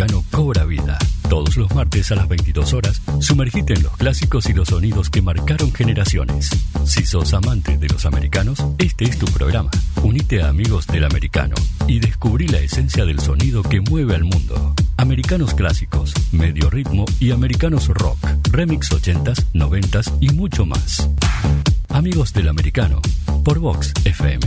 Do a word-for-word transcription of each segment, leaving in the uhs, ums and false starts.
americano cobra vida. Todos los martes a las veintidós horas, sumergite en los clásicos y los sonidos que marcaron generaciones. Si sos amante de los americanos, este es tu programa. Unite a Amigos del Americano y descubrí la esencia del sonido que mueve al mundo. Americanos clásicos, medio ritmo y americanos rock, remix ochentas, noventas y mucho más. Amigos del Americano, por Vox F M.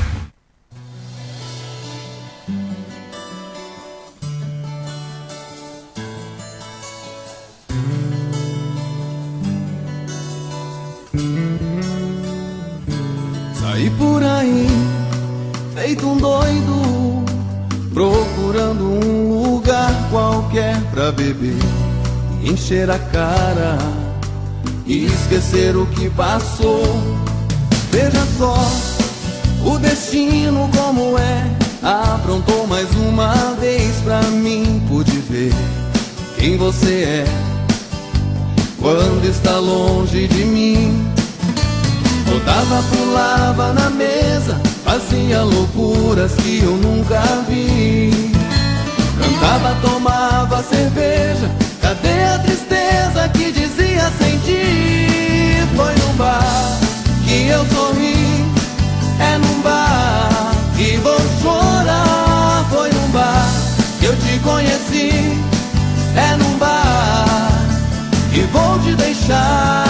Saí por aí, feito um doido, procurando um lugar qualquer pra beber e encher a cara e esquecer o que passou. Veja só o destino como é, aprontou mais uma vez pra mim. Pude ver quem você é quando está longe de mim. Rodava, pulava na mesa, fazia loucuras que eu nunca vi. Cantava, tomava cerveja, cadê a tristeza que dizia sentir? Foi num bar que eu sorri, é num bar que vou chorar. Foi num bar que eu te conheci, é num bar que vou te deixar.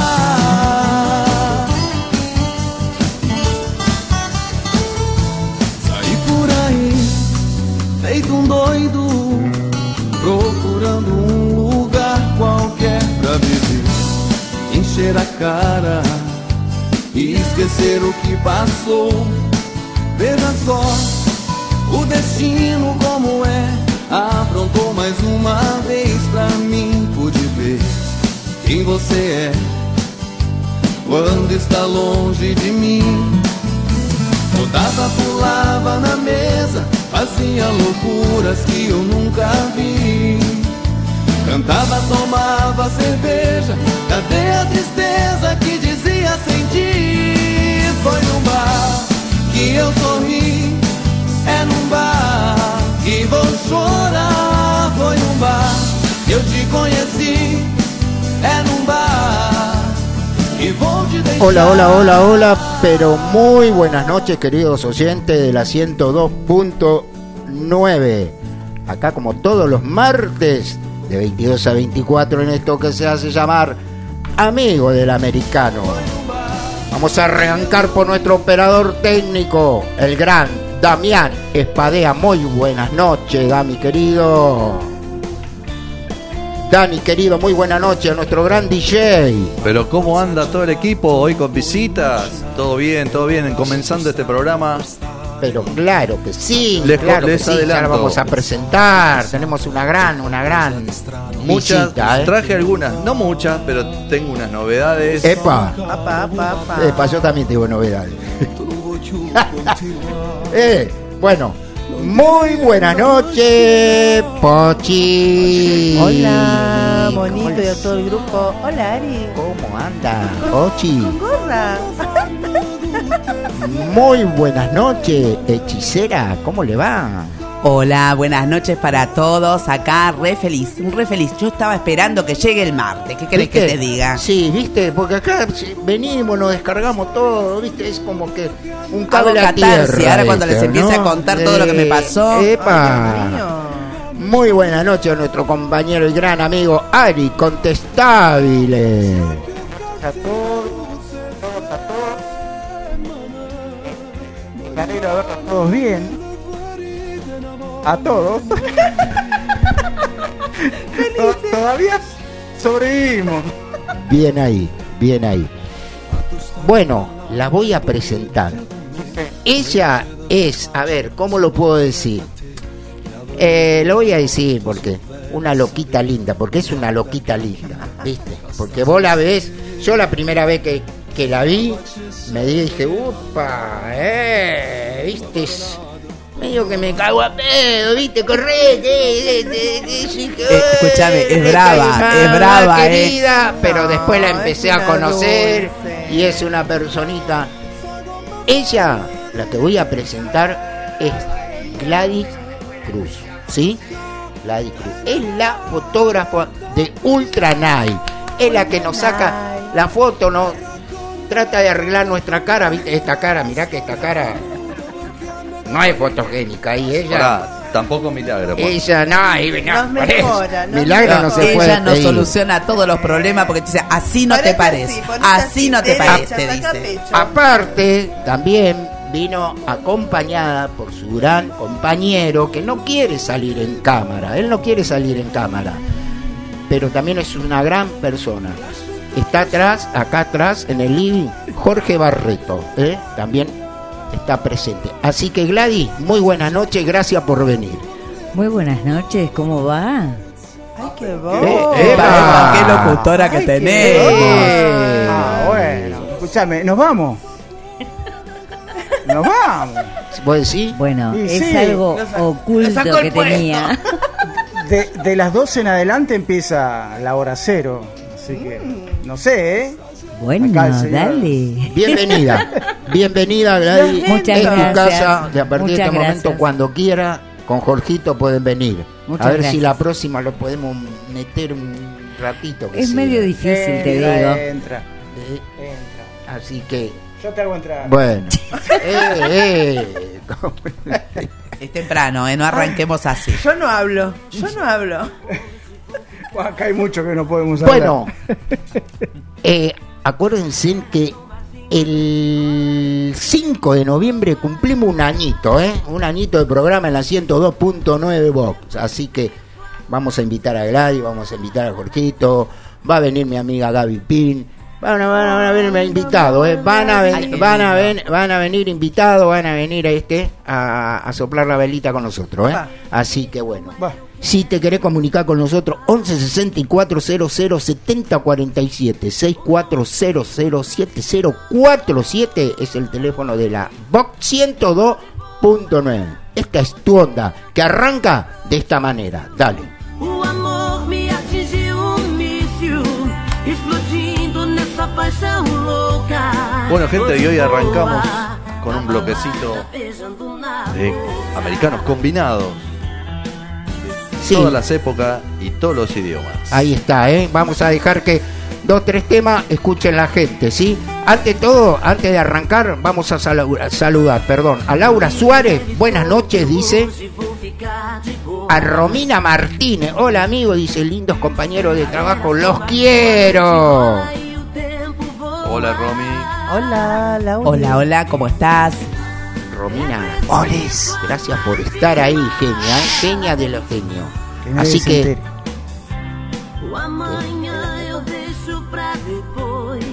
Feito um doido, procurando um lugar qualquer pra viver, encher a cara e esquecer o que passou. Veja só o destino como é, aprontou mais uma vez pra mim. Pude ver quem você é quando está longe de mim. Rodava, pulava na mesa, fazia loucuras que eu nunca vi. Cantava, tomava cerveja, cadê a tristeza que dizia sentir? Foi num bar que eu sorri, é num bar que vou chorar. Foi num bar que eu te conheci, é num bar que vou te deixar. Hola, hola, hola, hola, pero muy buenas noches, queridos oyentes de la ciento dos punto nueve. Acá como todos los martes de veintidós a veinticuatro en esto que se hace llamar Amigo del Americano. Vamos a arrancar por nuestro operador técnico, el gran Damián Espadea. Muy buenas noches, Dami querido. Dani querido, muy buena noche a nuestro gran D J. Pero ¿cómo anda todo el equipo hoy con visitas? Todo bien, todo bien, comenzando este programa. Pero claro que sí, les, claro les que sí, ya la vamos a presentar. Tenemos una gran, una gran muchas, visita, ¿eh? Traje algunas, no muchas, pero tengo unas novedades. Epa, apa, apa, apa. Epa, yo también tengo novedades. eh, bueno. Muy buenas noches, Pochi. Hola, bonito y a todo el grupo. Hola, Ari. ¿Cómo anda, Pochi? Con gorra. Muy buenas noches, hechicera. ¿Cómo le va? Hola, buenas noches para todos. Acá, re feliz, re feliz. Yo estaba esperando que llegue el martes. ¿Qué querés que te diga? Sí, viste, porque acá venimos, nos descargamos todo, viste, es como que un cable Hago a tierra. Ahora cuando este, les empiece ¿no? a contar eh, todo lo que me pasó. Epa. Ay, muy buenas noches a nuestro compañero y gran amigo Ari Contestable. A todos, todos a todos. Me alegro de verlos todos bien. A todos. Todavía sobrevivimos. Bien ahí, bien ahí. Bueno, la voy a presentar. Ella es, a ver, ¿cómo lo puedo decir? Eh, lo voy a decir porque una loquita linda, porque es una loquita linda, ¿viste? Porque vos la ves, yo la primera vez que, que la vi, me dije, upa, eh, ¿viste? Medio que me cago a pedo, ¿viste? Correte, eh, eh, eh, eh, escúchame, es brava, es brava, querida, eh. pero no, después la empecé a conocer dulce. Y es una personita. Ella, la que voy a presentar, es Gladys Cruz, ¿sí? Gladys Cruz. Es la fotógrafa de Ultra Night. Es la que nos saca la foto, nos trata de arreglar nuestra cara. ¿Viste? Esta cara, mirá que esta cara no es fotogénica. Y ella... Pará, tampoco Milagro. Ella no, y, no, nos mejora, nos Milagro no, no se puede. Ella nos soluciona todos los problemas porque te dice, así no te parece. Así no te parece, te dice. Aparte, también vino acompañada por su gran compañero que no quiere salir en cámara. Él no quiere salir en cámara, pero también es una gran persona. Está atrás, acá atrás, en el living, Jorge Barreto, ¿eh? También está presente. Así que Gladys, muy buenas noches, gracias por venir. Muy buenas noches, ¿cómo va? Ay, qué voz. Eh, Epa, qué locutora que Ay, tenemos. qué Ah, bueno, escúchame, ¿nos vamos? ¡Nos vamos! ¿Vos decís? Bueno, Y es sí, algo lo sa- oculto lo sacó el que puesto. tenía. De, de las doce en adelante empieza la hora cero. Así que, no sé, ¿eh? Bueno, Acá el señor. dale. Bienvenida, bienvenida Gladys. Muchas es tu gracias. casa, de a partir de Muchas este momento, gracias. cuando quiera, con Jorgito pueden venir. Muchas a ver gracias. si la próxima lo podemos meter un ratito. Que Es sí. medio difícil, te Entra, digo. Entra, Eh, entra. Así que, Yo te hago entrar. bueno. eh, eh, ¿cómo? Es temprano, ¿eh? No arranquemos así. Yo no hablo, yo no hablo. Bueno, acá hay mucho que no podemos hablar. Bueno, eh, acuérdense que el cinco de noviembre cumplimos un añito, ¿eh? Un añito de programa en la ciento dos punto nueve Vox. Así que vamos a invitar a Gladys, vamos a invitar a Jorgito, va a venir mi amiga Gaby Pin. Van a, van a, van a venir invitados, ¿eh? Van a, ven- Ay, qué van, a lindo. ven- van a venir invitados, van a venir a este a, a soplar la velita con nosotros, ¿eh? Va. Así que bueno. Va. Si te querés comunicar con nosotros, once sesenta y cuatro cero cero setenta cuarenta y siete, sesenta y cuatro cero cero siete cero cuatro siete es el teléfono de la Vox ciento dos punto nueve. Esta es tu onda, que arranca de esta manera. Dale. O amor me atingiu um míssil, explodindo nessa paixão louca. Bueno, gente, y hoy arrancamos con un bloquecito Beijando na de americanos combinados. Sí, Todas las épocas y todos los idiomas. ahí está, ¿eh? Vamos a dejar que dos, tres temas escuchen la gente, ¿sí? Ante todo, antes de arrancar, vamos a salu- saludar, perdón, a Laura Suárez, buenas noches, dice. A Romina Martínez, hola amigo, dice, lindos compañeros de trabajo, los quiero. Hola, Romy. Hola, Laura. Hola, hola, ¿cómo estás? Romina, Oles, gracias por estar ahí, genia, ¿eh? Genia de los genios. Que nadie Así se que, entere. O amanhã eu deixo pra depois.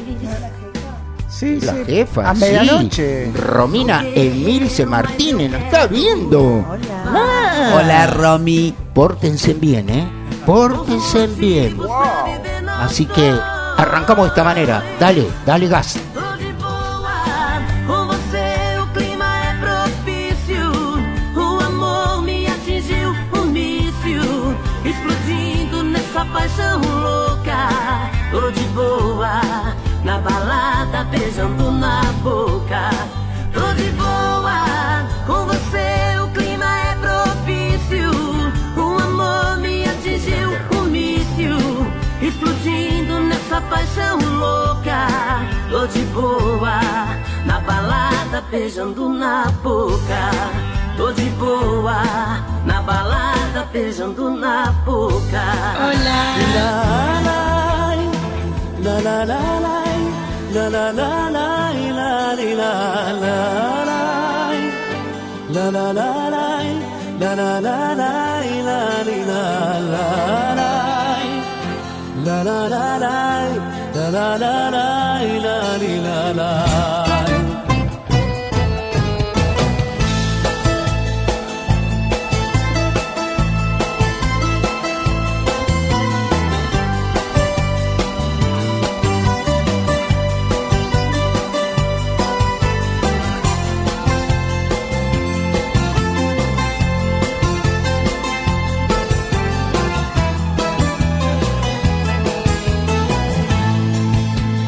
Sí, la sí. jefa, A medianoche. sí, Romina Emilce Martínez, nos está viendo. Hola. Hola, Romy. Pórtense bien, ¿eh? Pórtense bien. Así que arrancamos de esta manera. Dale, dale gas. Tô de boa, com você o clima é propício. O amor me atingiu um míssil, explodindo nessa paixão louca. Tô de boa, na balada, beijando na boca. Tô de boa, com você o clima é propício. O amor me atingiu um míssil, explodindo nessa paixão louca. Tô de boa, na balada, beijando na boca. Tô de boa, na balada, beijando na boca.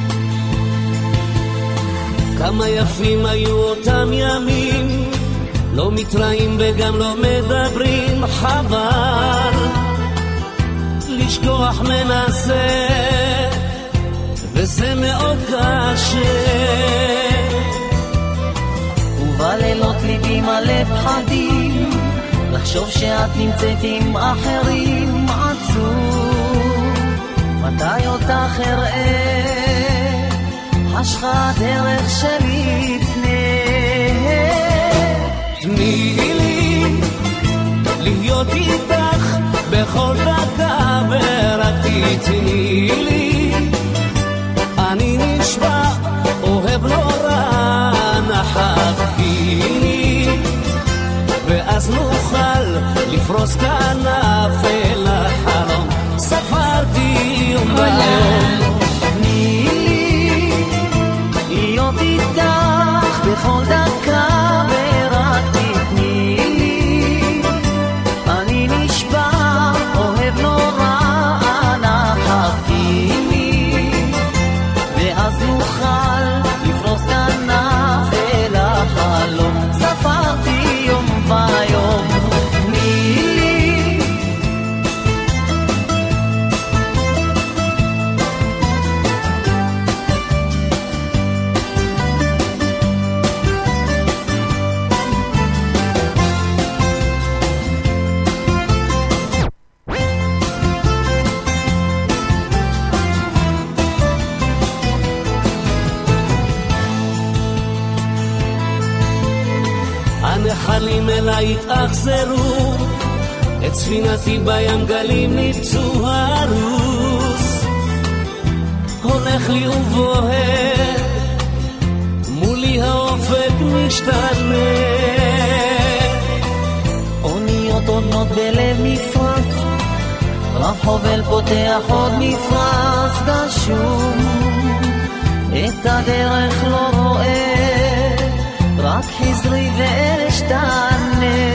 kama ya fima yuotamiamin לא מתראים וגם לא מדברים, חבל לשכוח מנסה וזה מאוד קשה. ובלילות ליבי מלא פחדים לחשוב שאת נמצאת עם אחרים, עצוב מתי אותך אראה, חשכה דרך שלי לפני. תני לי להיות איתך בכל דקה ורק תתני לי, אני נשבע אוהב נורא, נחכיני ואז נוכל לפרוס כנף אל החלום. ספרתי יום ביום. תני לי להיות איתך בכל דקה ורק תתני לי, אני נשבע אוהב נורא, נחכיני ואז נוכל לפרוס כנף אל החלום. ספרתי יום ביום. תני לי הנחלים אליי התאכזרו, את ספינתי בים גלים נפצו, הרוס הולך לי ובוהר, מולי האופק משתנה. אוניות עודנות בלב מפרץ, רחוב אל פותח עוד מפרץ גשום, את הדרך לא רואה, רק חזרי ואשתנה.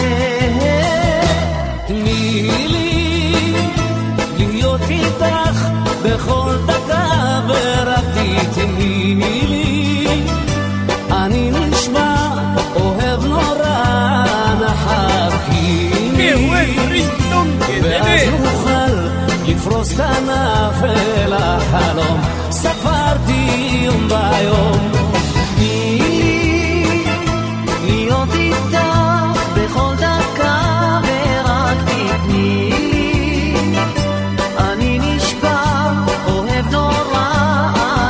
תני לי להיות איתך בכל דקה ורק תתני לי, אני נשמע אוהב נורא, נחכיני ואז נוכל לפרוס כנף אל החלום. ספרתי יום ביום. תני לי להיות איתך בכל דקה ורק תתני לי, אני נשבע אוהב נורא,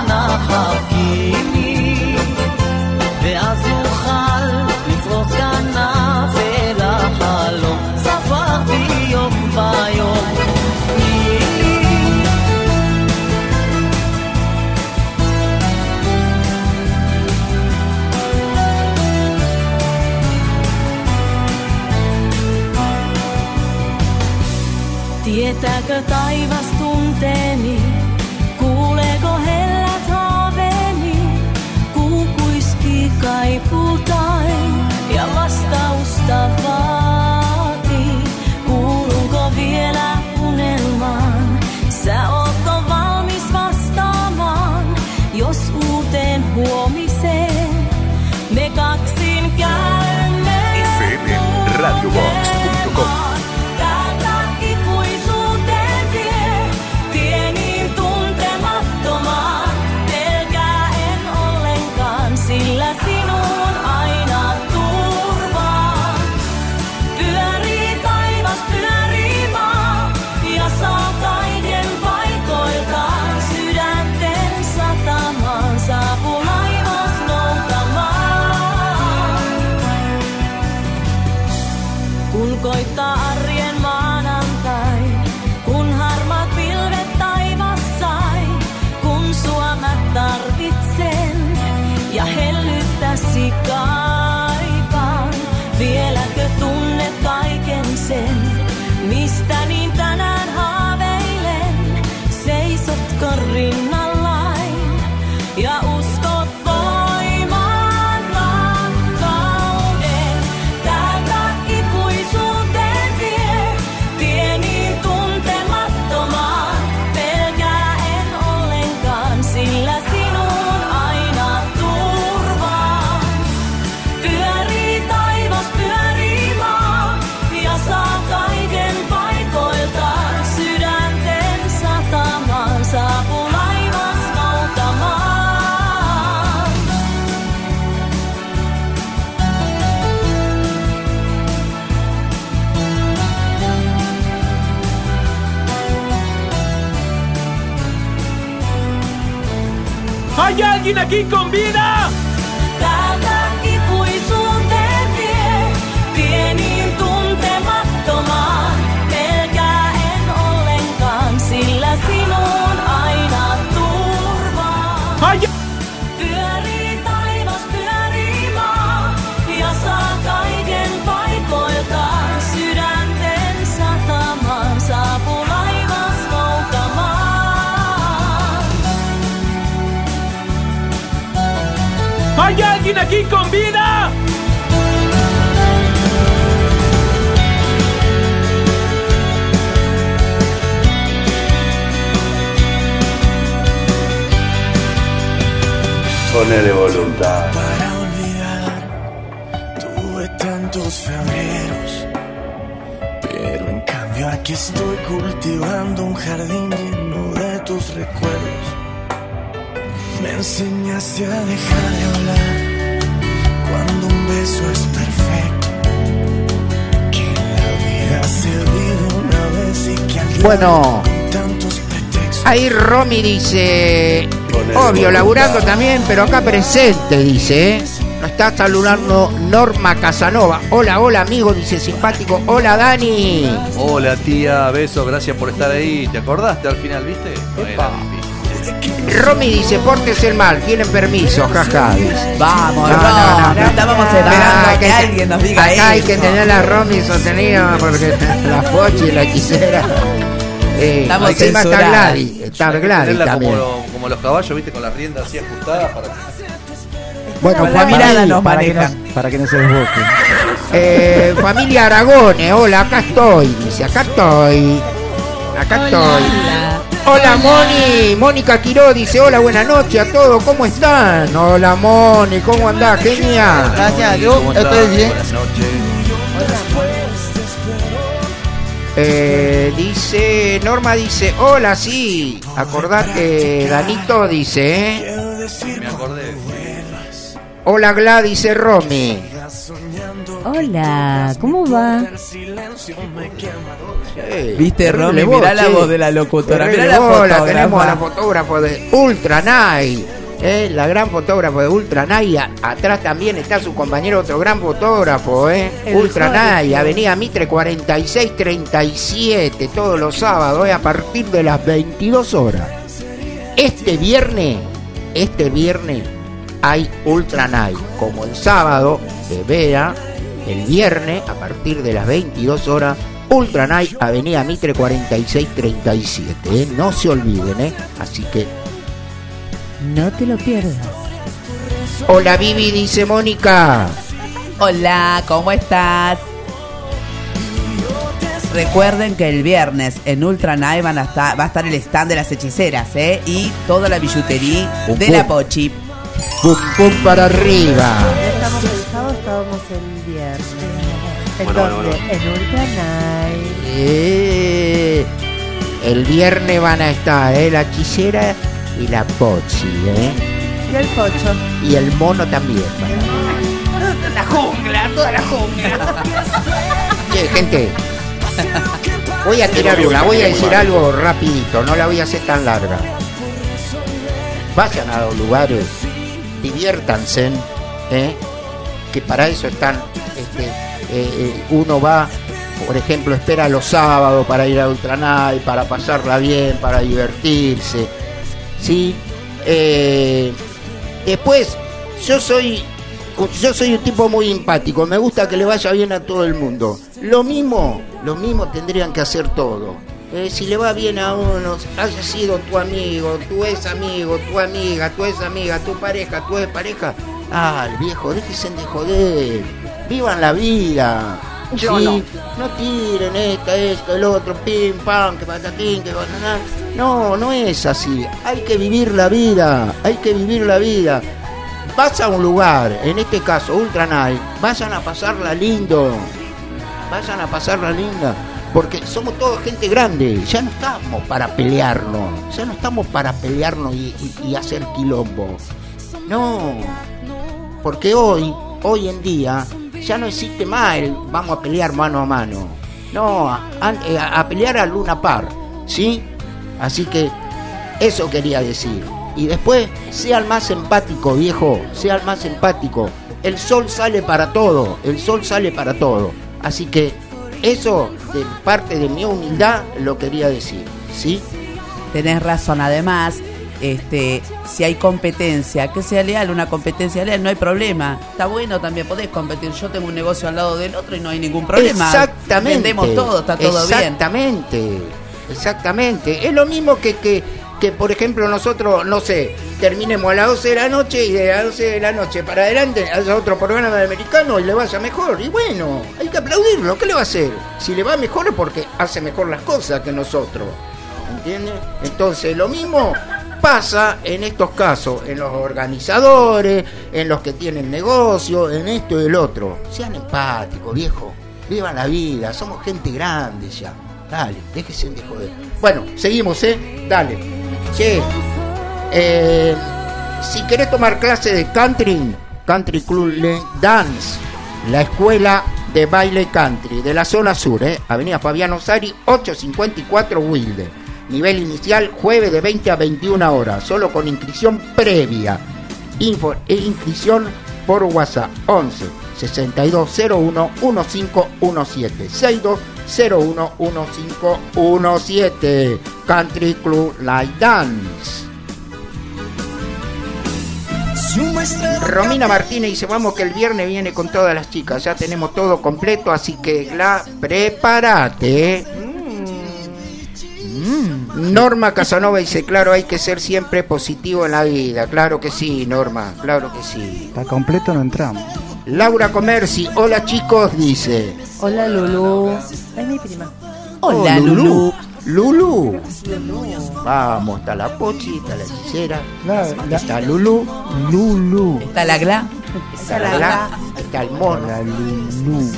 נחכיני ואז נוכל לפרוס כנף אל החלום. ספרתי יום ביום. Tietääkö taivas tunteeni, kuuleeko hellät haaveeni, kuu kuiskii kaipuutain ja vastausta vaatii. Kuulunko vielä unelmaan, sä ootko valmis vastaamaan, jos uuteen huomiseen me kaksin käymme. F M radiobox punto com sillä sinun aina turvaan. ¿Hay alguien aquí con vida? Täältä ikuisuuteen vie, pienin tuntemattomaan. Pelkää en ollenkaan, sillä sinun aina turvaan. Ai- Pyörii taivas, pyörii maa, ja saa kaiken paikoiltaan. Sydänten satamaan saapuu laivas noutamaan. ¿Hay alguien aquí con vida? Ponele voluntad. Para olvidar, tuve tantos febreros, pero en cambio aquí estoy cultivando un jardín lleno de tus recuerdos. Me enseñaste a dejar de hablar cuando un beso es perfecto, que la vida se vive una vez y que al día Bueno, con tantos pretextos. ahí Romy dice, obvio, laburando también, pero acá presente, dice, ¿eh? Nos está saludando Norma Casanova. Hola, hola, amigo, dice simpático. Hola, Dani. Hola, tía, besos, gracias por estar ahí. ¿Te acordaste al final, viste? No era difícil. Romy dice, pórtese el mal, tienen permiso, jaja. dice. Vamos, No, no, no, no, no, no. estábamos esperando Ah, que que- alguien nos diga acá eso. hay que tener la Romy sostenida porque la Fochi y la hechicera. Eh, Estamos encima está censuradas. Gladys, está Hay que Gladys tenerla también. como, como los caballos, viste, con las riendas así ajustadas para que... Bueno, Con la familia, mirada nos para, que no, manejan. para que no se desboque. eh, familia Aragone, hola, acá estoy, dice, acá estoy, acá estoy. Hola Moni, Mónica Quiró dice, hola, buenas noches a todos, ¿cómo están? Hola Moni, ¿cómo andás? Genial. Gracias, yo ¿Cómo estás? estoy bien. Buenas noches. Eh, dice, Norma dice, hola, sí, acordate, Danito dice, ¿eh? Me acordé. Hola Gladys, dice Romy. Hola, ¿cómo va? Eh, Viste, terrible Romy, mirá la che. voz de la locutora, Terrible mirá la voz, fotógrafa. tenemos a la fotógrafa de Ultra Night, eh, la gran fotógrafa de Ultra Night. Y a- atrás también está su compañero, otro gran fotógrafo, eh, El Ultra Jorge. Night, Avenida Mitre cuarenta y seis treinta y siete, todos los sábados, eh, a partir de las veintidós horas. Este viernes, este viernes hay Ultra Night, como el sábado de Vera, el viernes a partir de las veintidós horas, Ultra Night, Avenida Mitre cuarenta y seis treinta y siete, ¿eh? No se olviden, ¿eh? Así que, No te lo pierdas. hola Vivi, dice Mónica. Hola, ¿cómo estás? Recuerden que el viernes en Ultra Night van a estar, va a estar el stand de las hechiceras, ¿eh? Y toda la billutería Pum, de pum. la Pochi. Pum, pum para arriba. Ya estamos el sábado, estábamos el viernes. ¿En Bueno, dónde? bueno, bueno. En Ultra Night. Eh, el viernes van a estar, ¿eh? La hechicera y la Pochi, ¿eh? Y el pocho. Y el mono también. van a estar. La jungla, toda la jungla. Che, gente, voy a tirar una, voy a decir algo rapidito, no la voy a hacer tan larga. Vayan a los lugares, diviértanse, ¿eh? Que para eso están, este, eh, eh, uno va, por ejemplo, espera los sábados para ir a Ultra Night, para pasarla bien, para divertirse, ¿sí? Eh, después, yo soy... Yo soy un tipo muy empático, me gusta que le vaya bien a todo el mundo. Lo mismo, lo mismo tendrían que hacer todo. Eh, si le va bien a uno, haya sido tu amigo, tu ex amigo, tu amiga, tu ex amiga, tu pareja, tu ex pareja. Ah, el viejo, déjense de joder. Vivan la vida. Yo Sí, no. no tiren esta, esto, el otro, pim, pam, que patatín, que banana. No, no es así. Hay que vivir la vida, hay que vivir la vida. Vas a un lugar, en este caso Ultra Night, vayan a pasarla lindo, vayan a pasarla linda, porque somos todos gente grande, ya no estamos para pelearnos, ya no estamos para pelearnos y, y- y hacer quilombo, no, porque hoy, hoy en día, ya no existe más el vamos a pelear mano a mano, no, a, a- a pelear a luna par, ¿sí? Así que eso quería decir. Y después, sea el más empático, viejo, sea el más empático. El sol sale para todo, el sol sale para todo. Así que eso, de parte de mi humildad, lo quería decir, ¿sí? Tenés razón, además, este, si hay competencia, que sea leal, una competencia leal, no hay problema. Está bueno también, podés competir. Yo tengo un negocio al lado del otro y no hay ningún problema. Exactamente. Vendemos todo, está todo exactamente, bien. Exactamente, exactamente. Es lo mismo que, que, que, por ejemplo, nosotros, no sé, terminemos a las doce de la noche y de las doce de la noche para adelante haya otro programa de americano y le vaya mejor. Y bueno, hay que aplaudirlo. ¿Qué le va a hacer? Si le va mejor es porque hace mejor las cosas que nosotros. ¿Entiendes? Entonces, lo mismo pasa en estos casos, en los organizadores, en los que tienen negocio, en esto y el otro. Sean empáticos, viejo. Vivan la vida. Somos gente grande ya. Dale, déjese de joder. Bueno, seguimos, ¿eh? Dale. Che, eh, si querés tomar clase de country, Country Club Dance, la escuela de baile country de la zona sur, ¿eh? Avenida Fabiano Sari, ochocientos cincuenta y cuatro Wilde. Nivel inicial, jueves de veinte a veintiuna horas, solo con inscripción previa. Info e inscripción por WhatsApp once sesenta y dos cero uno quince diecisiete sesenta y dos cero uno quince diecisiete. Country Club Light Dance. Romina Martínez dice, vamos que el viernes viene con todas las chicas, ya tenemos todo completo, así que la prepárate. Mm. Norma Casanova dice, claro, hay que ser siempre positivo en la vida. Claro que sí, Norma, claro que sí. Está completo, no entramos. Laura Comerci, hola chicos, dice. Hola Lulú. Es mi prima. Hola, oh, Lulú. Lulú. Vamos, está la Pochi, está la hechicera, la, la, está Lulú. Lulú. Está la Gla. Está la Gla. Está el mono. La Lulú.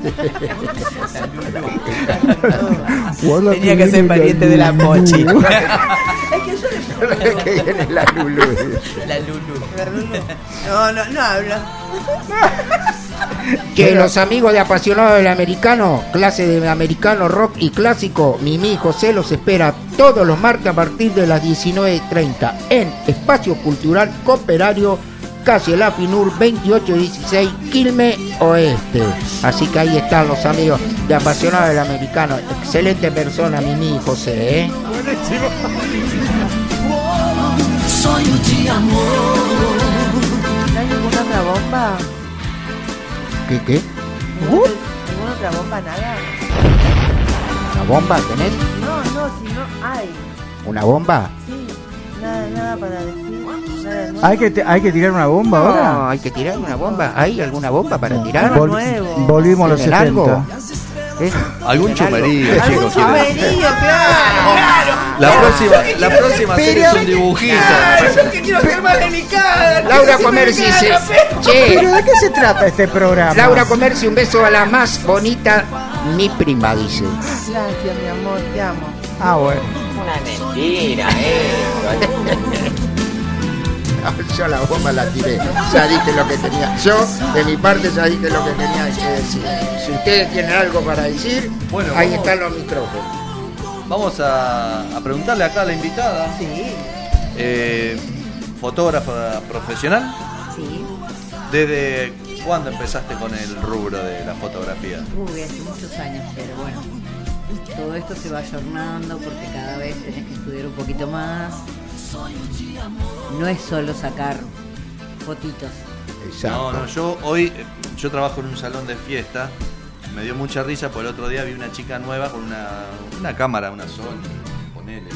Tenía que ser pariente de la Pochi. Es que yo le que viene la Lulú. La Lulú. No, no, no habla. Que los amigos de Apasionados del Americano, clase de americano, rock y clásico, Mimi y José los espera todos los martes a partir de las diecinueve treinta en Espacio Cultural Cooperario, calle La Finur veintiocho dieciséis, Quilmes Oeste. Así que ahí están los amigos de Apasionados del Americano. Excelente persona, Mimi y José, ¿eh? Buenísimo. Sonho de amor. ¿No hay ninguna otra bomba? ¿Qué, qué? ¿Ninguna, ¿Ninguna otra bomba, nada? ¿Una bomba tenés? No, no, si no hay. ¿Una bomba? Sí, nada, nada para decir. Nada nuevo. ¿Hay que, te, ¿Hay que tirar una bomba no, ahora? No, hay que tirar una bomba. ¿Hay alguna bomba para tirar? Vol nuevo. Volvimos a los setenta. Algo? ¿Eh? Algún chumerío, Algún chicos. chumerío, claro, claro. La próxima, la próxima serie es un dibujito. Yo que quiero ser más delicada. Laura Comerci dice, che, ¿Pero de qué se trata este programa? Laura Comerci, un beso a la más bonita, mi prima, dice. Gracias, mi amor, te amo. Ah, bueno. Una mentira, eh. Yo la bomba la tiré, ya dije lo que tenía. Yo, de mi parte, ya dije lo que tenía que decir. Si ustedes tienen algo para decir, bueno, ahí vamos, están los micrófonos. Vamos a, a preguntarle acá a la invitada. Sí. Eh, fotógrafa profesional. Sí. ¿Desde cuándo empezaste con el rubro de la fotografía? Uy, hace muchos años, pero bueno, todo esto se va ayornando porque cada vez tenés que estudiar un poquito más. No es solo sacar fotitos. Exacto. No, no, yo hoy, yo trabajo en un salón de fiesta. Me dio mucha risa porque el otro día vi una chica nueva con una, una cámara, una Sony, ponele.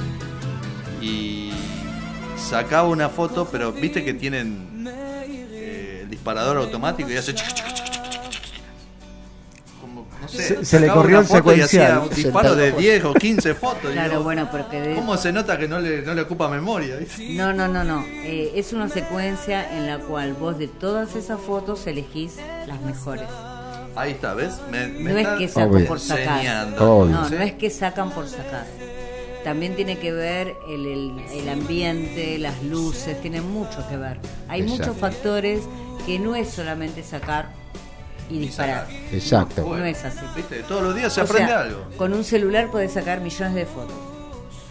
Y sacaba una foto, pero viste que tienen eh, el disparador automático y hace chic, chic, chic, chic, chic. Como, no sé, se, se le corrió el secuencial. Un disparo de diez o quince fotos. Claro, digo, bueno, porque de... ¿cómo se nota que no le, no le ocupa memoria? ¿Viste? No, no, no, no. Eh, es una secuencia en la cual vos de todas esas fotos elegís las mejores. Ahí está, ¿ves? Me, me no es que sacan por sacar. Obvio. No, no es que sacan por sacar. También tiene que ver el, el, el ambiente, las luces, tiene mucho que ver. Hay Exacto. muchos factores que no es solamente sacar y disparar. Exacto. No, no es así. ¿Viste? Todos los días se o aprende sea, algo. Con un celular podés sacar millones de fotos.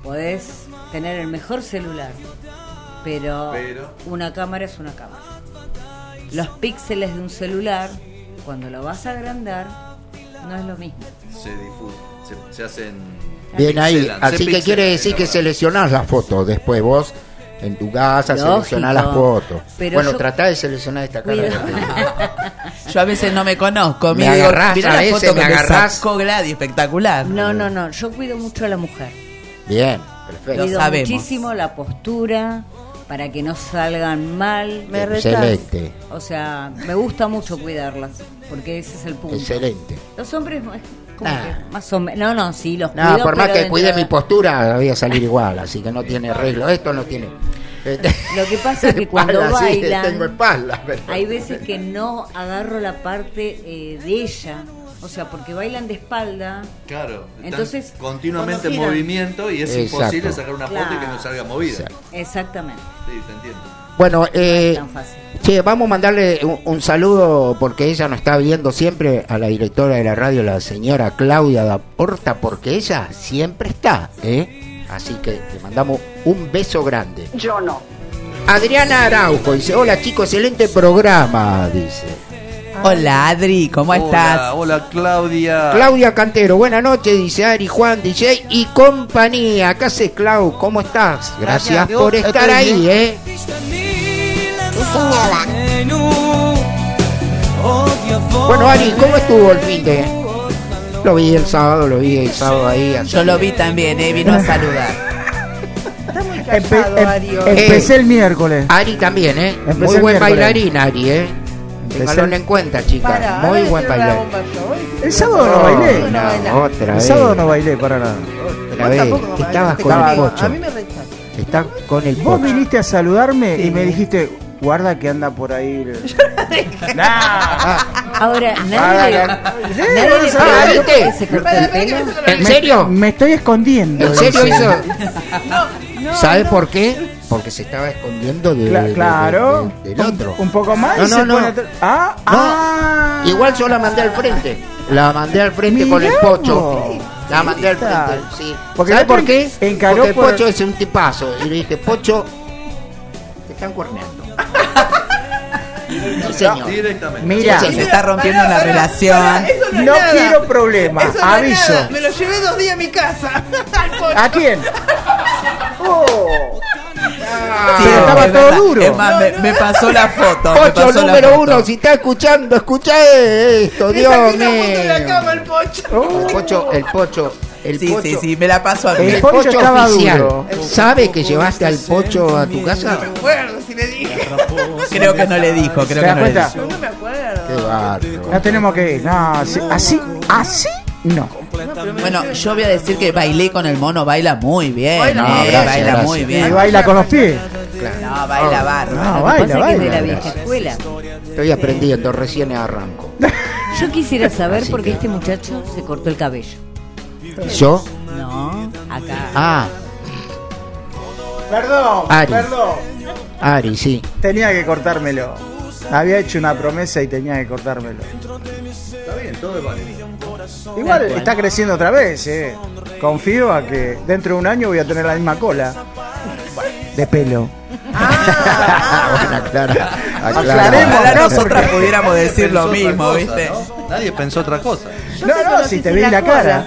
podés tener el mejor celular, pero, Pero- una cámara es una cámara. Los píxeles de un celular, cuando lo vas a agrandar, no es lo mismo. Se difunden, se, se hacen. Bien ahí, pixelan, se así que pixelan, quiere decir que seleccionás las fotos después vos en tu casa, Lógico, seleccionás las fotos. pero Bueno, yo- tratá de seleccionar esta cara. Cuido. Yo a veces no me conozco. Me Me digo, agarrás, mirá a la veces foto me que me agarrás. sacó Gladys, espectacular. No, no, no, yo cuido mucho a la mujer. Bien, perfecto. Cuido sabemos. muchísimo la postura para que no salgan mal. Me retás. Excelente, O sea, me gusta mucho cuidarlas, porque ese es el punto. excelente. Los hombres, es como Nah. que más o menos. No, no, sí, los No, cuido. por más pero que dentro cuide de- mi postura, voy a salir igual, así que no tiene arreglo. Esto no tiene. Lo que pasa es que cuando Espalda, sí, bailan, tengo espalda, pero- hay veces que no agarro la parte eh, de ella. O sea, porque bailan de espalda. Claro, están Entonces, continuamente en cuando giran- movimiento y es Exacto. imposible sacar una foto y que Claro. no salga movida. Exacto. Exactamente. Sí, te entiendo. Bueno, eh, Tan fácil. che, vamos a mandarle un, un saludo porque ella nos está viendo siempre a la directora de la radio, la señora Claudia da Porta, porque ella siempre está, ¿eh? Así que le mandamos un beso grande. Yo no. Adriana Araujo dice, hola chicos, excelente programa, dice. Hola Adri, ¿cómo estás? Hola, hola Claudia. Claudia Cantero, buenas noches, dice Ari, Juan, D J y compañía. Acá se Clau, ¿cómo estás? Gracias Gracias, por Dios, estar estoy ahí, bien. ¿eh? Bueno, Ari, ¿cómo estuvo el fin de? Lo vi el sábado, lo vi el sábado ahí. así Yo lo que- vi también, eh, vino a saludar. Está muy Empe- callado, em- Ari, hoy. empecé el miércoles. Ari también, ¿eh? Empecé Muy el buen miércoles. bailarín, Ari, ¿eh? Téngalo el- en cuenta, chicas. Pará, Muy ahora buen quiero la bailarín. bomba yo, hoy. El sábado no Oh, bailé. no, no, otra El vez. sábado no bailé para nada. Otra Vos vez. tampoco no Estabas bailaste con el conmigo. pocho. A mí me rechaza. Estás con el Vos pocho. viniste a saludarme Sí. y me dijiste, guarda que anda por ahí. el- Nah. Ah, Ahora, Ah, nadie, ah, nadie sí, le vos preguntó sabés. por qué se cortó el pelo. ¿En serio? Me estoy escondiendo. ¿En serio dice. hizo? No, ¿Sabes no. por qué? Porque se estaba escondiendo de, Cla- de- de- claro. de- del otro. Un, un poco más. No, y no, se no. pone atrás. Ah, No, ah. igual yo la mandé al frente. La mandé al frente con el Mirá pocho. vos. La mandé al Está. frente, sí. Porque ¿Sabes el otro por qué? encaró Porque el por- pocho es un tipazo. Y le dije, pocho, te están cuerneando. Sí, señor. Directamente. Mira, Sí, Se está rompiendo Pará, una pará, relación. pará, eso no, es no nada. quiero problemas. Eso no es Aviso. nada. Me lo llevé dos días a mi casa. Al pocho. ¿A quién? Oh. Ah, Sí, Pero estaba es todo verdad. duro. Es más, me, me pasó la foto. me Pocho pasó la número foto. uno, si está escuchando, escucha esto, Me Dios saqué mío. una foto de la cama el pocho. Oh. El pocho, el pocho, el Sí, pocho. sí, sí, me la pasó a mí. El El pocho pocho estaba oficial. duro. ¿Sabe que llevaste al pocho a tu casa? No me acuerdo si le dije. Creo que no le dijo, creo ¿Te que das no le cuenta? dijo. No me acuerdo. Qué bárbaro. No tenemos que ir. No, así, así, así no. Bueno, yo voy a decir que bailé con el mono, baila muy bien. Bueno, eh, no, gracias, baila gracias. muy Y bien. baila con los pies. No, baila bárbaro. No, Lo que baila, pasa es que es de baila. la vieja escuela. Estoy aprendiendo, recién arranco. Yo quisiera saber Así por qué que- este muchacho se cortó el cabello. ¿Yo? No, acá. Ah, Perdón, Ari. perdón. Ari, sí. Tenía que cortármelo. Había hecho una promesa y tenía que cortármelo. Está bien, todo es válido. Igual está creciendo otra vez, eh. Confío a que dentro de un año voy a tener la misma cola. De pelo. Bueno, aclara, aclara. Aclaremos. Ojalá acá nosotras porque- pudiéramos decir lo Pensó otra mismo, cosa, ¿viste? ¿no? Nadie pensó otra cosa. No, no, si te vi la cara.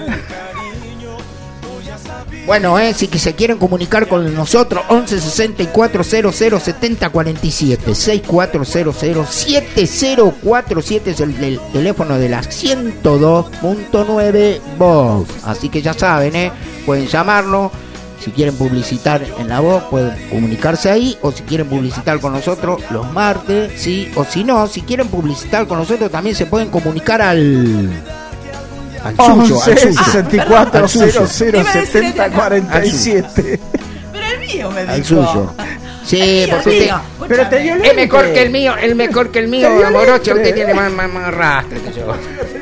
Bueno, eh, si que se quieren comunicar con nosotros, once sesenta y cuatro cero cero setenta cuarenta y siete, sesenta y cuatro cero cero siete cero cuatro siete es el, del teléfono de la ciento dos punto nueve Voz. Así que ya saben, eh, pueden llamarnos. Si quieren publicitar en la voz, pueden comunicarse ahí. O si quieren publicitar con nosotros los martes, sí. O si no, si quieren publicitar con nosotros, también se pueden comunicar al... Al suyo, al once suyo. sesenta y cuatro Al suyo. cero cero setenta cuarenta y siete. Pero el mío me dijo. Al suyo. Sí, porque usted Pero te dio es lente. mejor que el mío, es mejor que el mío, Te dio Morocha, lente. usted tiene más, más, más rastre que yo.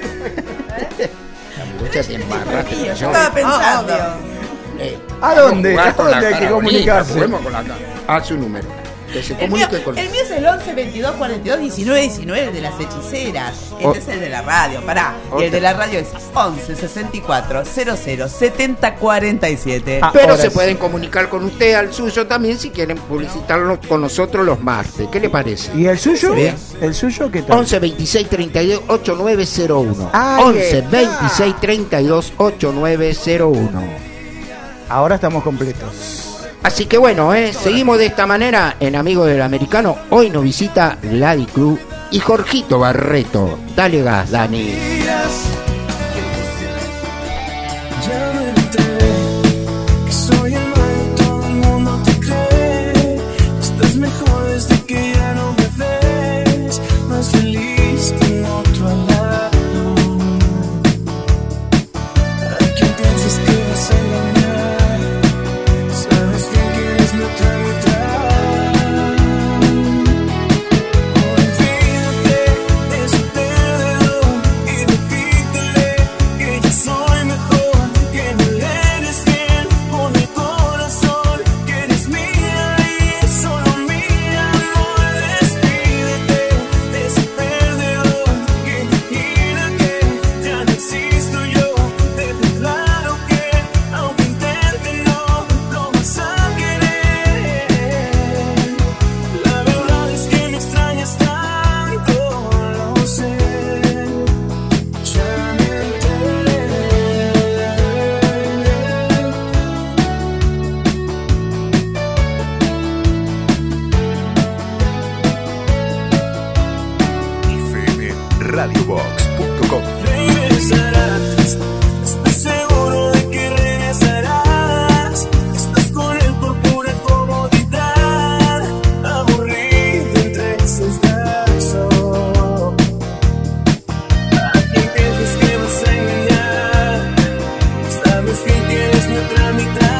La Morocha tiene más rastre que Yo yo. estaba pensando. Eh, ¿A dónde? jugar ¿A con la dónde hay que cara bonita, comunicarse? juguemos con la cara. A su número. Que se El mío, comunique con el mío es el once, veintidós, cuarenta y dos, diecinueve, diecinueve de las hechiceras. Este O- es el de la radio, pará. Y Otra. el de la radio es once, sesenta y cuatro, cero cero, setenta, cuarenta y siete. Ah, pero se pueden comunicar con usted al suyo también si quieren publicitarlo con nosotros los martes. ¿Qué le parece? ¿Y el suyo? Bien. ¿El suyo qué tal? once, veintiséis, treinta y dos, ochenta y nueve cero uno. Ahí once, está. veintiséis, treinta y dos, ochenta y nueve cero uno. Ahora estamos completos. Así que bueno, ¿eh? Seguimos de esta manera en Amigos del Americano. Hoy nos visita Ladi Cruz y Jorgito Barreto. Dale gas, Dani. Ya me enteré que soy el mal, todo el mundo te cree. Estás mejor desde que ya no me ves, más feliz con otro al lado. ¿A quién piensas que vas a engañar? Sabes bien que eres nuestra mitad. Olvídate de ese perdedor y repítele que yo soy mejor, que me eres bien con el corazón, que eres mía y solo mía, amor. Despídete de ese perdedor que imagina que ya no existo yo. Deja claro que aunque intente no lo vas a querer. La verdad es que me extrañas tanto, lo sé. Ya me enteré. F M Radio Box punto com. Regresarás, estoy seguro de que regresarás. Estás con él por pura comodidad, aburrido entre sus brazos. ¿A quién piensas que vas a engañar? Sabes bien que eres mi otra mitad.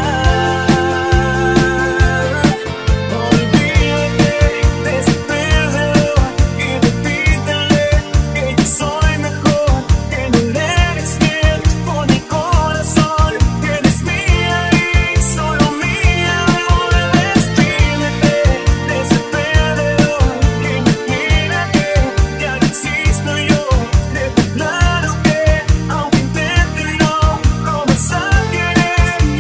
Olvídate de ese perdedor y repítele que yo soy mejor, que no eres bien con mi corazón, que eres mía y solo mía, amor. Despídete de ese perdedor que imagina que ya no existo yo. Deja claro que aunque intente no lo vas a querer.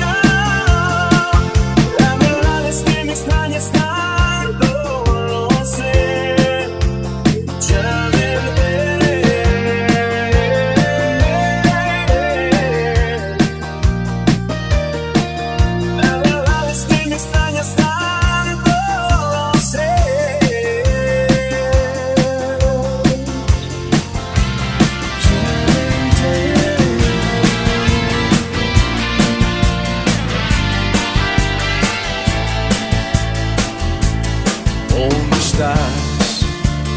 La verdad es que me extrañas tanto, lo sé. Ya me enteré. La verdad es que me extrañas tanto, lo sé. Onde estás?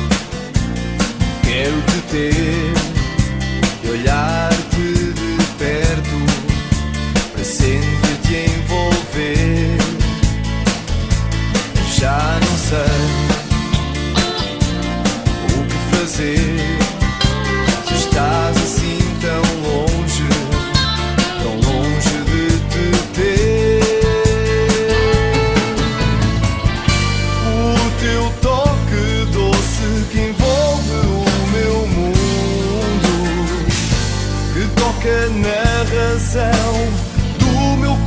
Quero te ter e olhar-te de perto para sentir-te envolver. Já não sei o que fazer se estás assim tão longe, tão longe de te ter. O teu toque doce que envolve o meu mundo, que toca na razão do meu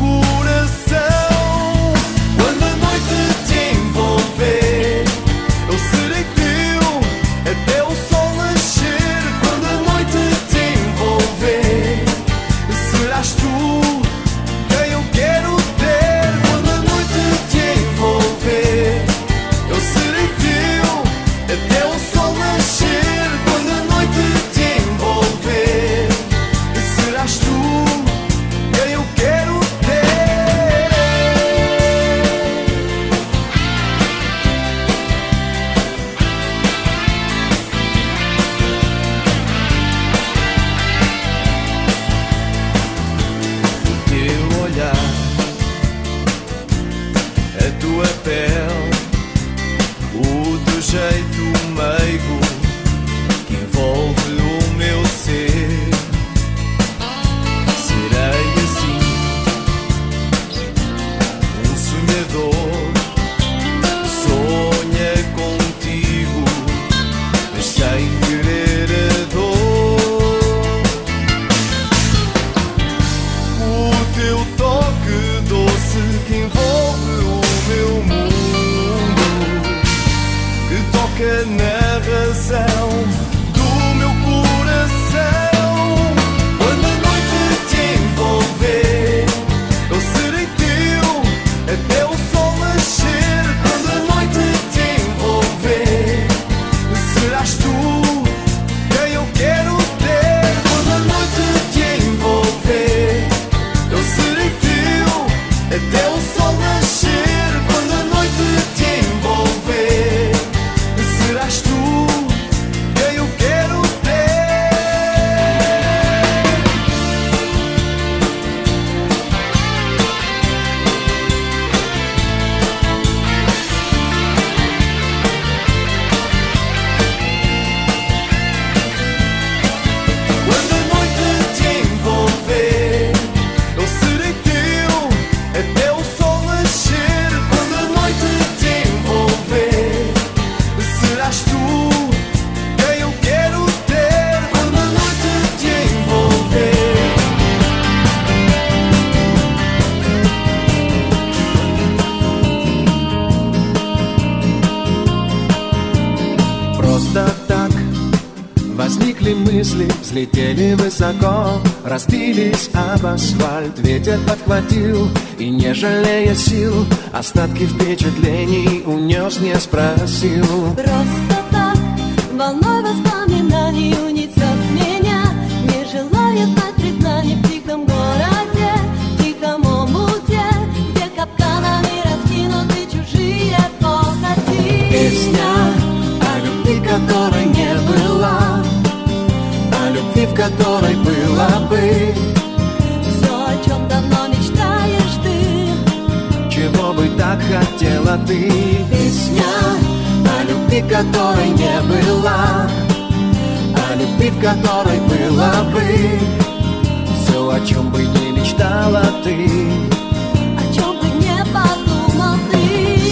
Если мысли взлетели высоко, разбились об асфальт, ветер подхватил и, не жалея сил, остатки впечатлений унес, не спросил. Просто так, волной воспоминаний унесет меня, не желая знать признаний в тихом городе, в тихом омуте, где капканами раскинуты чужие похоти. Песня о любви, которой не было, о любви, в которой было бы все, о чем давно мечтаешь ты, чего бы так хотела ты. Песня о любви, которой не было, о любви, в которой было бы все, о чем бы не мечтала ты, о чем бы не подумал ты.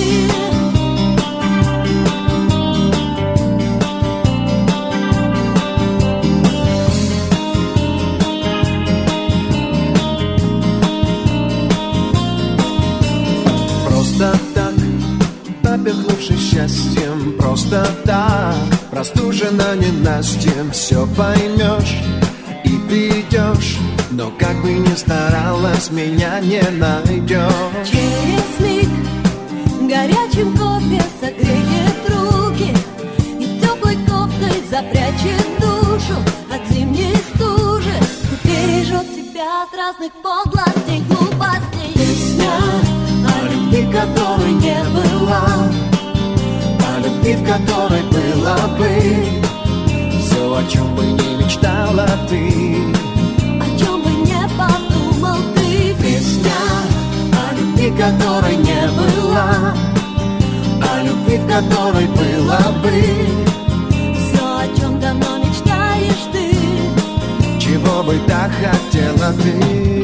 Просто так, поперхнувшись счастьем, просто так, простужена ненастьем, все поймешь и придешь, но как бы ни старалась, меня не найдешь. Через миг горячим кофе согреет руки и теплой кофтой запрячет душу от зимней стужи, и бережет тебя от разных подлостей, глупостей. Песня о любви, которой не было, о любви, в которой было бы все, о чем бы не мечтала ты, о чем бы не подумал ты. Песня о любви, которой не было, о любви, в которой было бы все, о чем давно мечтаешь ты, чего бы так хотела ты.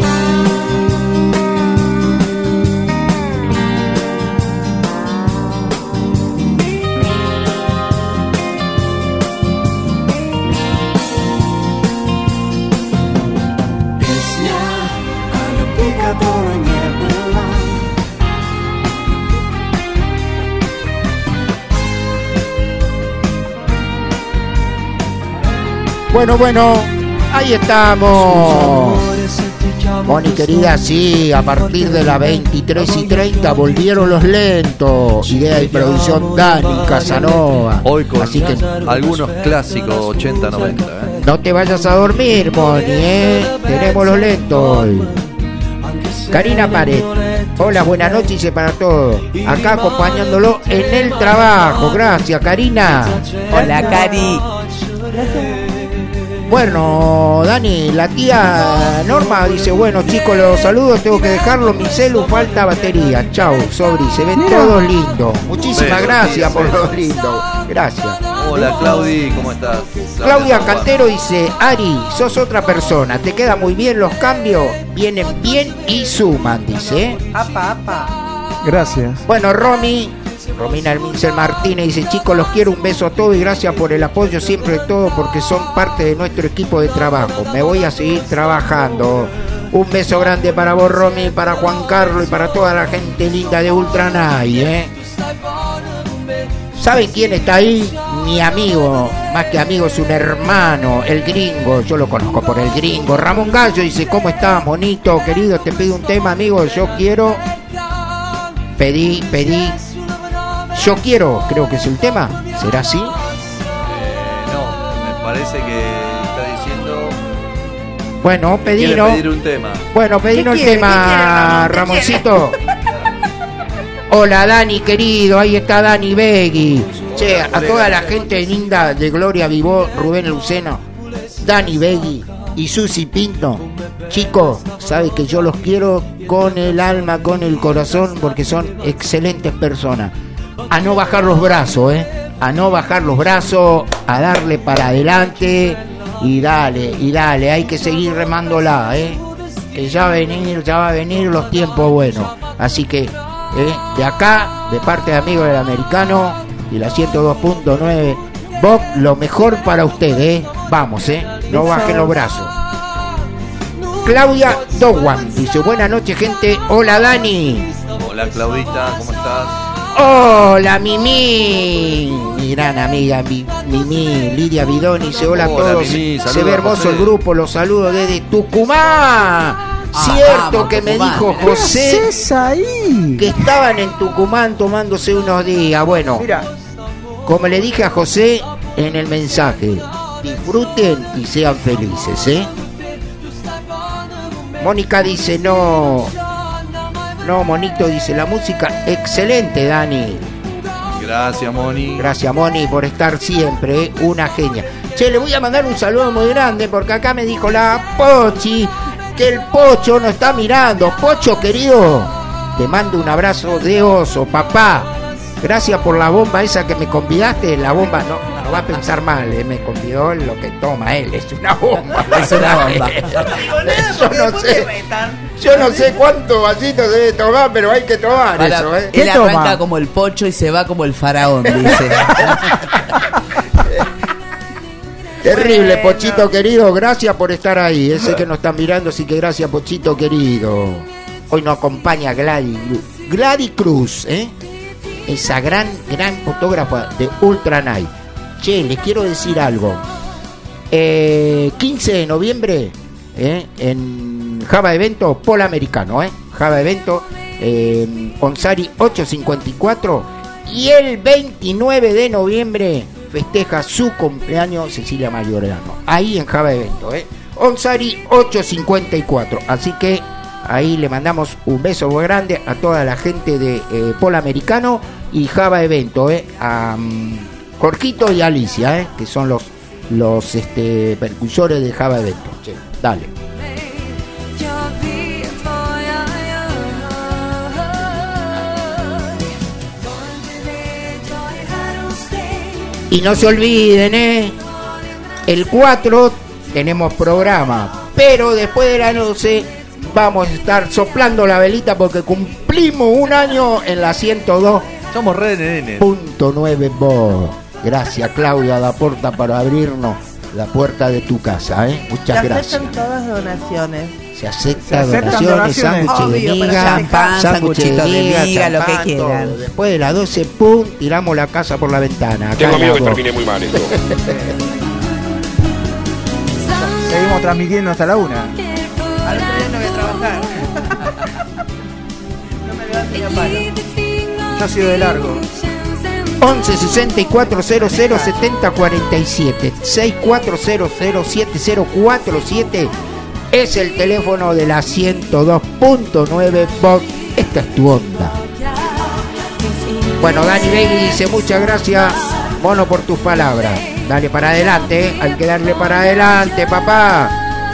Которой не было. Bueno, bueno, ahí estamos. Moni querida, sí, a partir de las veintitrés y treinta volvieron los lentos. Idea y producción Dani Casanova. Hoy con Así que algunos clásicos ochenta noventa. ¿eh? No te vayas a dormir, Moni, ¿eh? Tenemos los lentos hoy. Karina Pared, hola, buenas noches y para todos. Acá acompañándolo en el trabajo. Gracias, Karina. Hola, Cari. Bueno, Dani, la tía Norma dice, bueno chicos, los saludos, tengo que dejarlo, mi celu, falta batería. Chau, Sobri, se ven todos lindos. Muchísimas Beso. gracias por los lindos. Gracias. Hola, Claudi, ¿cómo estás? Claudia Cantero dice, Ari, sos otra persona, te quedan muy bien los cambios, vienen bien y suman, dice. Apa, apa. Gracias. Bueno, Romy, Romina Hermincel Martínez dice, chicos, los quiero, un beso a todos y gracias por el apoyo siempre de todo porque son parte de nuestro equipo de trabajo. Me voy a seguir trabajando. Un beso grande para vos, Romy, para Juan Carlos y para toda la gente linda de Ultranay, ¿eh? ¿Saben quién está ahí? Mi amigo, más que amigo, es un hermano, el gringo, yo lo conozco por el gringo. Ramón Gallo dice, ¿cómo estás, monito, querido? Te pido un tema, amigo, yo quiero... Pedí, pedí... Yo quiero, creo que es el tema, ¿será así? Eh, no, me parece que está diciendo... Bueno, pedí, Quiere ¿no? pedir un tema. Bueno, pedimos el quiere? tema, ¿Qué quiere, Ramón? ¿Qué Ramoncito. Hola, Dani, querido, ahí está Dani Begui. Che, a toda la gente linda de Gloria Vivó, Rubén Luceno, Dani Begui y Susi Pinto. Chicos, sabes que yo los quiero con el alma, con el corazón, porque son excelentes personas. A no bajar los brazos, ¿eh? A no bajar los brazos, a darle para adelante y dale, y dale, hay que seguir remándola, ¿eh? Que ya va a venir, ya va a venir los tiempos buenos. Así que, ¿eh? De acá, de parte de Amigos del Americano y la ciento dos punto nueve, Bob, lo mejor para ustedes, ¿eh? Vamos, ¿eh? No bajen los brazos. Claudia Dowan dice, buenas noches, gente. Hola, Dani. Hola, Claudita, ¿cómo estás? Hola, Mimi. Mi gran amiga mi, Mimi, Lidia Bidón, dice hola a Hola, todos. Mimi, Se saludos, ve hermoso José. el grupo, los saludo desde Tucumán. Cierto vamos, que me Tucumán. dijo ¿Qué José haces ahí? que estaban en Tucumán tomándose unos días. Bueno, Mira, como le dije a José en el mensaje, disfruten y sean felices, ¿eh? Mónica dice, no, no, Monito dice, la música, excelente, Dani. Gracias, Moni. Gracias, Moni, por estar siempre, ¿eh? Una genia. Che, le voy a mandar un saludo muy grande porque acá me dijo la Pochi que el Pocho no está mirando. Pocho, querido, te mando un abrazo de oso, papá. Gracias por la bomba esa que me convidaste. La bomba, no, no va a pensar mal, ¿eh? Me convidó en lo que toma él. Es una bomba. Es una bomba. Yo no sé, yo no sé cuántos vasitos debe tomar, pero hay que tomar Para- eso, ¿eh? él arranca como el Pocho y se va como el faraón, dice. Terrible, Pochito querido, gracias por estar ahí. Ese que nos están mirando, así que gracias, Pochito querido. Hoy nos acompaña Gladys, Gladys Cruz, ¿eh? Esa gran, gran fotógrafa de Ultra Night. Che, les quiero decir algo. Eh, quince de noviembre, ¿eh? En Java Evento, Polo Americano, ¿eh? Java Evento, eh, Onsari ochocientos cincuenta y cuatro. Y el veintinueve de noviembre festeja su cumpleaños Cecilia Mayorano, ahí en Java Evento, ¿eh? Onsari ochocientos cincuenta y cuatro. Así que ahí le mandamos un beso muy grande a toda la gente de eh, Polo Americano y Java Evento, ¿eh? A um, Jorgito y Alicia, ¿eh? Que son los, los este, percursores de Java Evento. Che, dale. Y no se olviden, ¿eh? El cuatro tenemos programa, pero después de las doce vamos a estar soplando la velita porque cumplimos un año en la ciento dos Somos re nenes. punto nueve voz. Gracias, Claudia da Porta, para abrirnos la puerta de tu casa, ¿eh? Muchas Se gracias. aceptan todas donaciones. Se acepta Se aceptan donaciones, donaciones. sándwiches de Obvio, pero miga, champán, sándwiches sanguchitos de miga, lo que champán, quieran. todo. Después de las doce, pum, tiramos la casa por la ventana. Acá Tengo en miedo la que voz. termine muy mal esto. seguimos transmitiendo hasta la una. Al otro día no voy a trabajar. No me levanto ni a palo. Yo he sido de largo. once sesenta y cuatro cero cero setenta cuarenta y siete seis cuatro cero cero siete cero cuatro siete es el teléfono de la ciento dos punto nueve Vox. Esta es tu onda. Bueno, Dani Bailey dice muchas gracias, Mono, por tus palabras. Dale para adelante, ¿eh? Hay que darle para adelante, papá.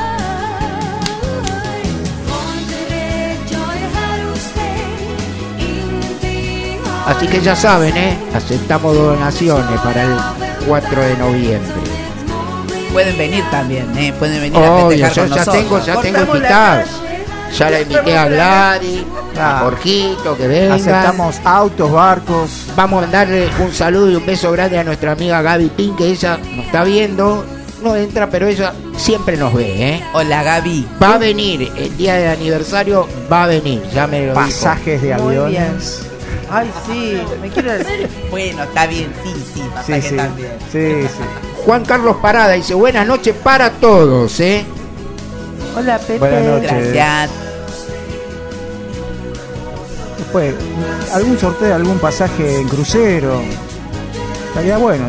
Así que ya saben, ¿eh? Aceptamos donaciones para el cuatro de noviembre. Pueden venir también, ¿eh? Pueden venir a Obvio, festejar yo con ya nosotros. tengo, ya tengo Cortamos la invitados. calle. Ya la invité a Gladys, a Ah. Jorgito, que venga. Aceptamos autos, barcos. Vamos a mandarle un saludo y un beso grande a nuestra amiga Gaby Pin, que ella nos está viendo. No entra, pero ella siempre nos ve, ¿eh? Hola, Gaby. Va a venir, el día del aniversario va a venir, ya me lo dijo. Pasajes de Muy bien. aviones. Ay, sí, me quiero decir. Bueno, está bien, sí, sí, pasa Sí, que sí. también. Sí, sí. Juan Carlos Parada dice, buenas noches para todos, ¿eh? Hola, Pepe. Buenas noches. Gracias. Después, algún sorteo de algún pasaje en crucero. Estaría bueno.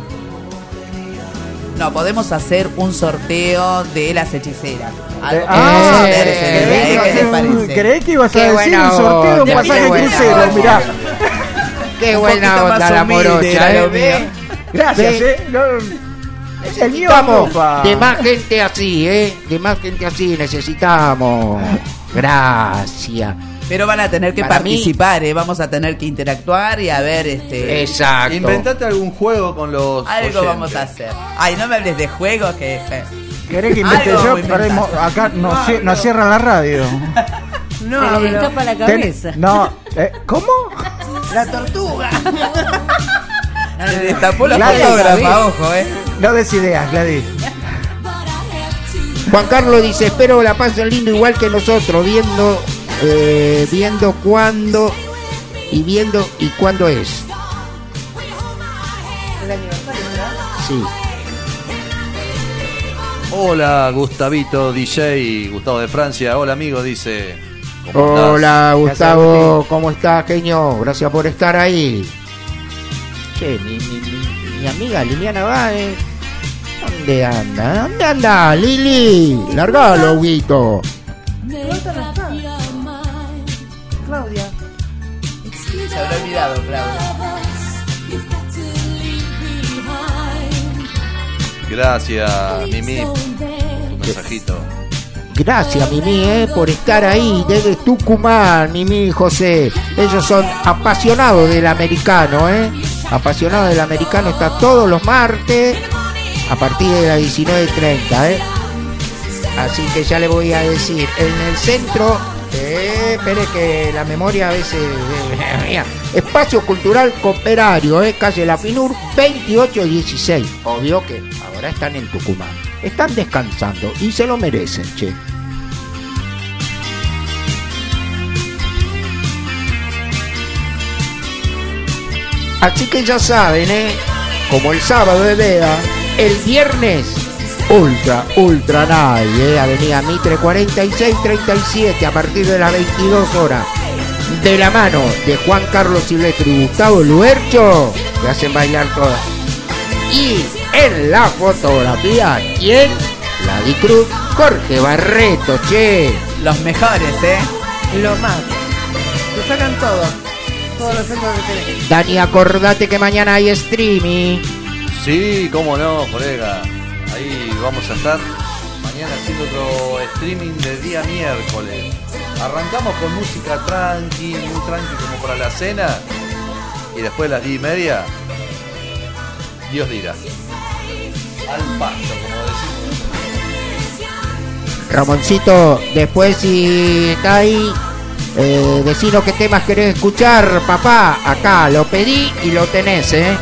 No, podemos hacer un sorteo de las hechiceras. Algo que Ah, vamos a ver eh, ese día, eh, ¿eh? ¿Qué les eh, parece? ¿Creí que ibas a Qué decir buena un sorteo de un onda, pasaje qué en buena crucero? onda. Mirá. Qué Un buena poquito onda más la humilde morocha, era lo ¿eh? mío. Gracias, Ve. eh. No, el mío Necesitamos ocupa. de más gente así, ¿eh? De más gente así necesitamos. Gracias. Pero van a tener que Para mí- participar, ¿eh? Vamos a tener que interactuar y a ver, este... Exacto. Inventate algún juego con los Algo oyentes. vamos a hacer. Ay, no me hables de juegos que... eh, ¿Querés que invente Algo yo? voy a inventar. Perdemos- acá nos, cie- nos cierran la radio. No, Se le pero- tapa la Ten- cabeza. no, eh, ¿cómo? La tortuga. Se destapó la Gladys, fotógrafa, Gladys. ojo, ¿eh? No des ideas, Gladys. Juan Carlos dice, espero la pasen lindo igual que nosotros, viendo, eh, viendo cuando y viendo y cuándo es. El aniversario, ¿verdad? Sí. Hola, Gustavito, D J, Gustavo de Francia. Hola, amigo, dice. ¿Cómo Hola, estás? Gustavo, ¿cómo estás, genio? Gracias por estar ahí. Che, mi, mi, mi, mi amiga Liliana Báez, ¿dónde anda? ¿Dónde anda, Lili? Largalo, Huguito. ¿Dónde no está? Claudia. Se habrá olvidado, Claudia. Gracias, Mimi, tu mensajito. Gracias, Mimi, eh, por estar ahí desde Tucumán, Mimi y José. Ellos son apasionados del americano, ¿eh? Apasionados del americano, está todos los martes a partir de las diecinueve treinta, ¿eh? Así que ya le voy a decir, en el centro, eh, espere que la memoria a veces... Eh, mira, Espacio Cultural Cooperario, ¿eh? Calle La Finur, veintiocho dieciséis. Obvio que ahora están en Tucumán. Están descansando y se lo merecen, che. Así que ya saben, ¿eh? Como el sábado de Veda, el viernes, Ultra, Ultra Night, ¿eh? Avenida Mitre cuarenta y seis treinta y siete, a partir de las veintidós horas. De la mano de Juan Carlos Silvestre y Gustavo Luercho, que hacen bailar todas. Y en la fotografía, ¿quién? La Di Cruz, Jorge Barreto, che. Los mejores, ¿eh? Lo más. Te sacan todo. Todos los efectos que tenés. Dani, acordate que mañana hay streaming. Sí, cómo no, colega. Ahí vamos a estar mañana haciendo otro streaming de día miércoles. Arrancamos con música tranqui, muy tranqui como para la cena. Y después a las diez y media, Dios dirá. Al pasto, como decimos. Ramoncito, después si está ahí, eh, decinos qué temas querés escuchar, papá. Acá lo pedí y lo tenés, ¿eh?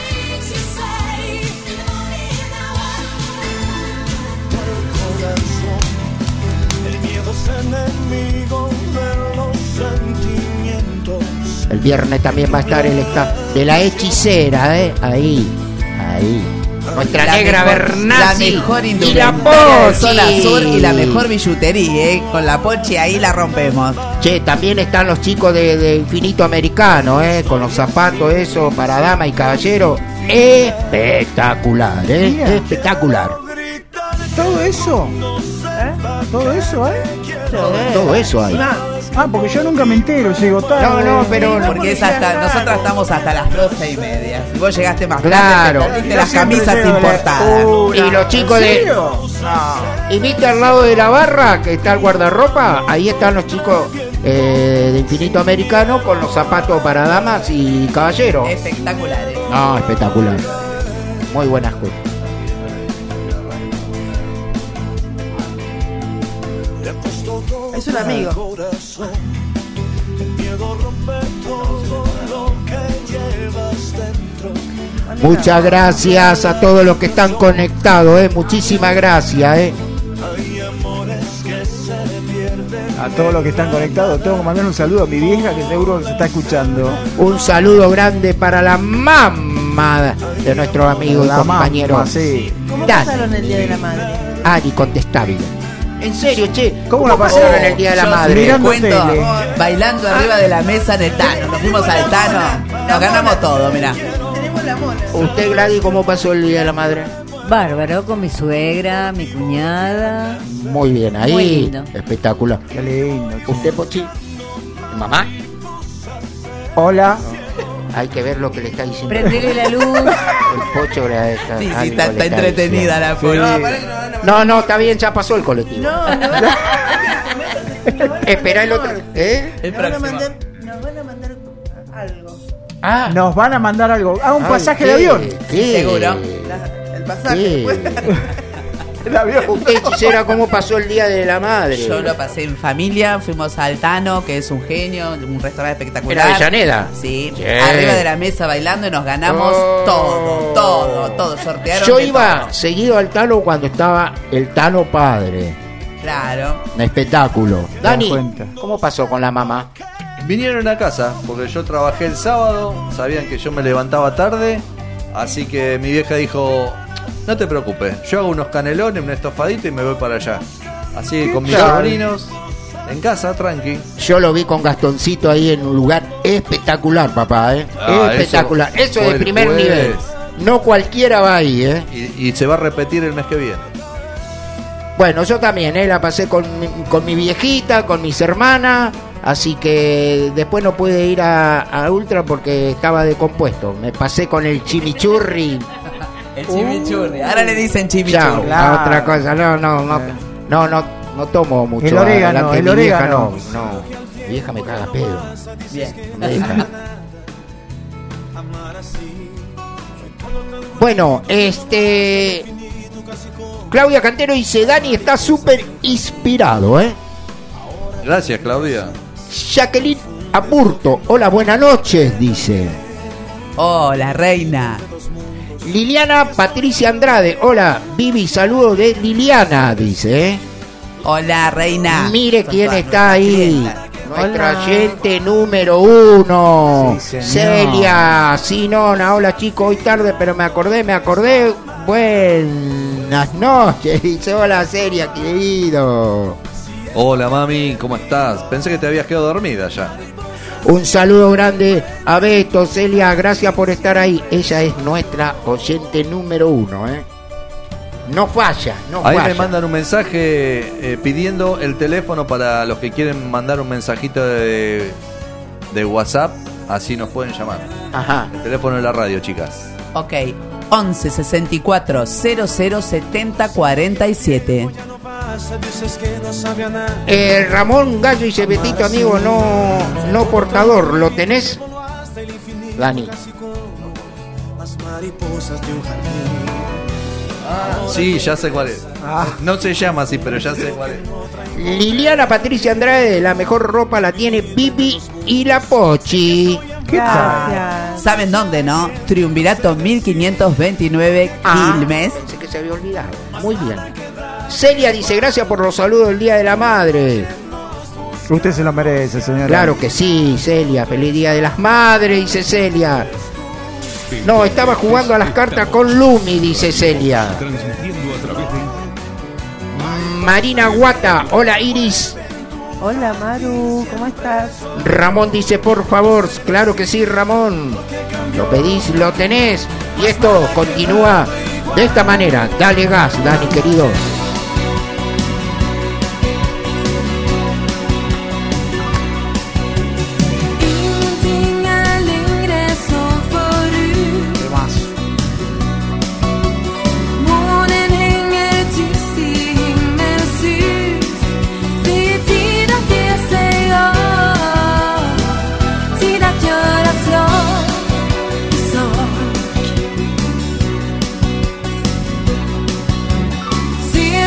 El viernes también va a estar el staff de La Hechicera, ¿eh? Ahí, ahí. Nuestra La negra mejor- Bernasi La mejor y la indumentaria de zona Pochi. sur y la mejor billutería, ¿eh? Con la Pochi ahí la rompemos. Che, también están los chicos de, de Infinito Americano, ¿eh? Con los zapatos, eso, para dama y caballero. Espectacular, ¿eh? Mira. Espectacular. ¿Todo eso? ¿Eh? ¿Todo eso, eh? Todo eso hay. Ah, porque yo nunca me entero, llego tarde. No, no, pero... Porque es hasta, nosotros estamos hasta las doce y media. Si vos llegaste más Claro. tarde, te perdiste Yo las siempre camisas llego a la importadas. una. Y los chicos ¿En de... serio? No. Y viste al lado de la barra, que está el guardarropa, ahí están los chicos eh, de Infinito Americano con los zapatos para damas y caballeros. Espectaculares. No, espectacular. Muy buenas cosas. Es un amigo. Muchas gracias a todos los que están conectados, eh. Muchísimas gracias, eh. A todos los que están conectados, tengo que mandar un saludo a mi vieja que seguro que se está escuchando. Un saludo grande para la mamá de nuestro amigo y La compañero mamá, sí. ¿Cómo Dan. pasaron el Día de la Madre? Ari Contestable. En serio, che, ¿Cómo ¿cómo, la pasaron pasaron? el Día de la Yo Madre? te Mirando cuento, tele. bailando arriba de la mesa en el Tano. Nos fuimos al Tano, nos ganamos todo, mirá. Tenemos la mona. ¿Usted, Gladys, cómo pasó el Día de la Madre? Bárbaro, con mi suegra, mi cuñada. Muy bien, ahí. Muy lindo. Espectacular. Qué lindo. che. ¿Usted, Pochi? ¿Mamá? Hola. Hay que ver lo que le está diciendo. Prendele la luz. El Pocho le está, Sí, sí, algo está, le está entretenida la Sí. Pochi. No, no, está bien, ya pasó el colectivo. No, no, Espera el otro. ¿Eh? El Nos van a próximo. mandar, nos van a mandar algo. Ah, Nos van a mandar algo. Ah, un ay, pasaje ¿qué? de avión. ¿Qué? Seguro. La- el pasaje. ¿Qué? El avión. ¿Usted, hechicera, cómo pasó el Día de la Madre? Yo lo pasé en familia, fuimos al Tano, que es un genio, un restaurante espectacular. ¿En Avellaneda? Sí, Sí. arriba de la mesa bailando y nos ganamos Oh. todo, todo, todo, sortearon Yo de iba todo. seguido al Tano cuando estaba el Tano padre. Claro. Un espectáculo. das Dani, cuenta. ¿cómo pasó con la mamá? vinieron a casa, porque yo trabajé el sábado, sabían que yo me levantaba tarde, así que mi vieja dijo, no te preocupes, yo hago unos canelones, un estofadito y me voy para allá. Así que con mis sobrinos, en casa, tranqui. Yo lo vi con Gastoncito ahí en un lugar espectacular, papá, ¿eh? Ah, espectacular. Eso, eso de primer jueves. nivel. No cualquiera va ahí, ¿eh? Y, y se va a repetir el mes que viene. Bueno, yo también, ¿eh? La pasé con mi, con mi viejita, con mis hermanas, así que después no pude ir a, a Ultra porque estaba descompuesto. Me pasé con el chimichurri. El chimichurri. Ahora le dicen Chao, chimichurri. a otra cosa. No, no, no, no, no, no tomo mucho. El orégano, adelante de el mi vieja, orégano. no, no. Mi vieja me caga pedo. Bien. No me deja. Bueno, este... Claudia Cantero dice, Dani está súper inspirado, ¿eh? Gracias, Claudia. Jacqueline Apurto, hola, buenas noches, dice. Hola, reina. Liliana Patricia Andrade, hola, Vivi, saludo de Liliana, dice, ¿eh? Hola, reina. Mire Sos quién toda está ahí. clienta. Nuestra Hola. oyente número uno, Sí, señor. Celia Sinona. Hola chicos, hoy tarde, pero me acordé, me acordé. Buenas noches, dice, hola Celia, querido. Hola, mami, ¿cómo estás? Pensé que te habías quedado dormida ya. Un saludo grande a Beto, Celia, gracias por estar ahí. Ella es nuestra oyente número uno, ¿eh? No falla, no Ahí falla. me mandan un mensaje eh, pidiendo el teléfono para los que quieren mandar un mensajito de, de WhatsApp, así nos pueden llamar. Ajá. El teléfono de la radio, chicas. Ok, once sesenta y cuatro cero cero setenta cuarenta y siete. Eh, Ramón Gallo y Betito, amigo, no, no portador, ¿lo tenés? Dani. Sí, ya sé cuál es. No se llama así, pero ya sé cuál es. Liliana Patricia Andrade, la mejor ropa la tiene Pipi y la Pochi. ¿Qué tal? Gracias. ¿Saben dónde, no? Triunvirato mil quinientos veintinueve, Ah, Quilmes. pensé que se había olvidado. Muy bien. Celia dice, gracias por los saludos del Día de la Madre. Usted se lo merece, señora. Claro que sí, Celia. Feliz Día de las Madres, dice Celia. No, estaba jugando a las cartas con Lumi, dice Celia. Transmitiendo a través de Marina Guata, hola Iris. Hola Maru, ¿cómo estás? Ramón dice, por favor, claro que sí, Ramón. Lo pedís, lo tenés. Y esto continúa de esta manera. Dale gas, Dani, querido. Ingenting er längre som förut. Månen hänger tyst i himmelens hus. Det är tid att ge sig av. Tid att göra slag i sak. Se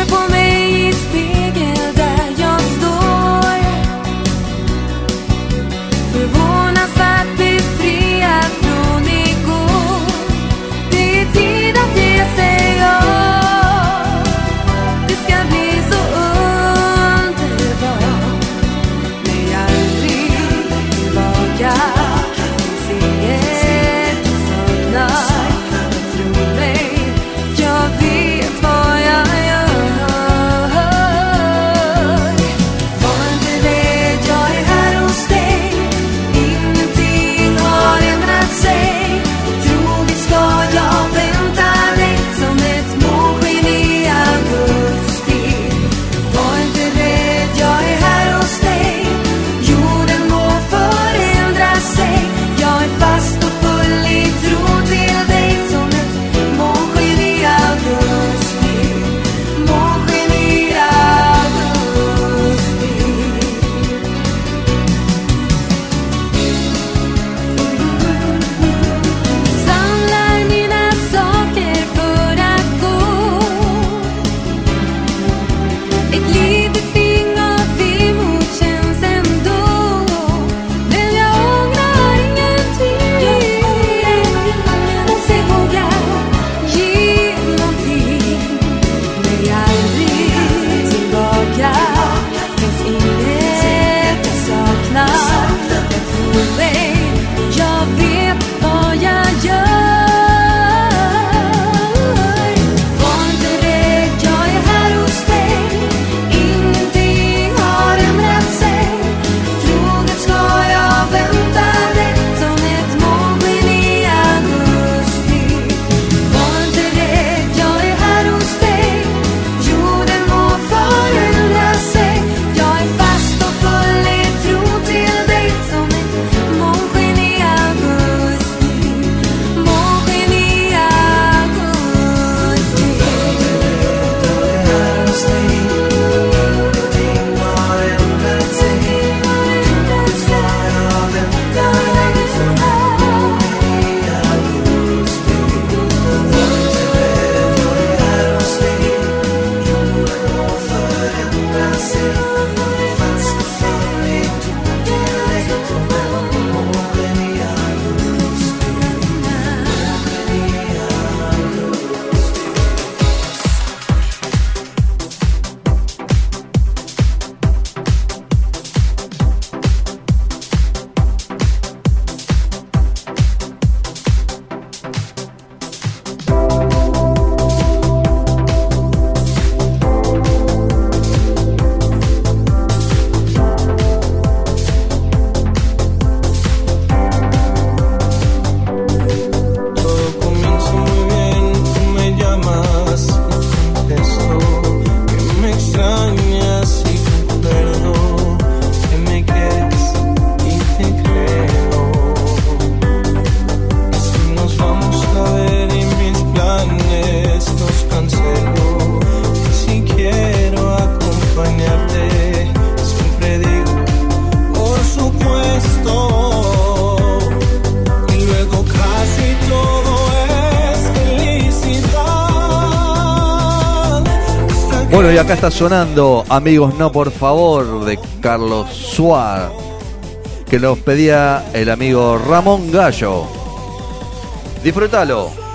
Bueno, y acá está sonando Amigos No Por Favor de Carlos Suárez, que nos pedía el amigo Ramón Gallo. Disfrútalo.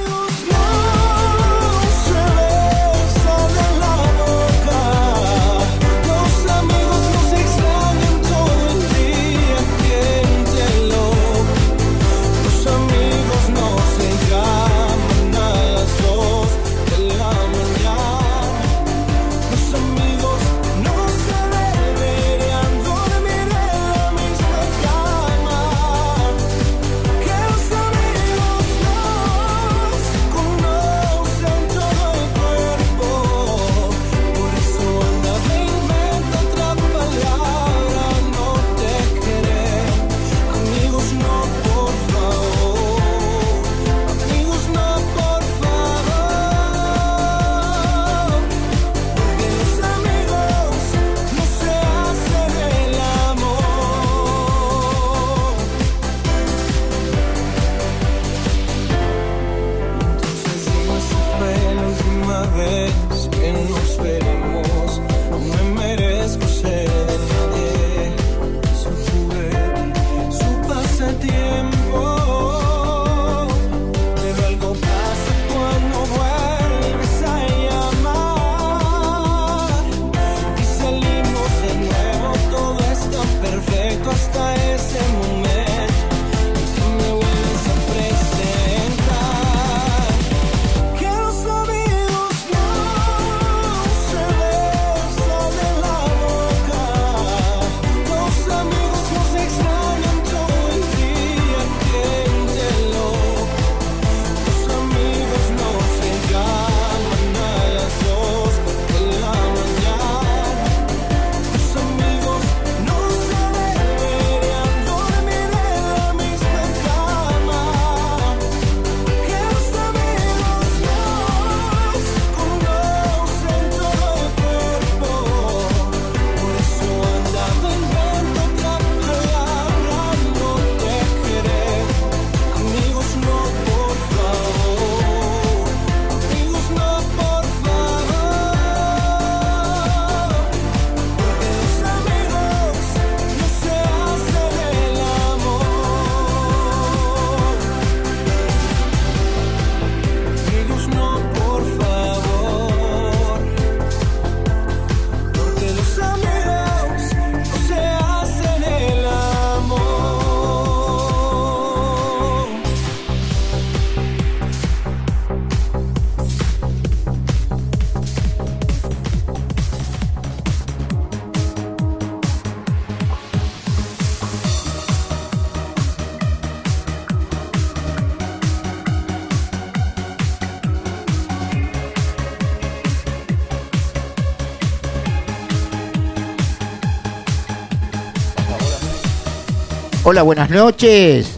Hola, buenas noches.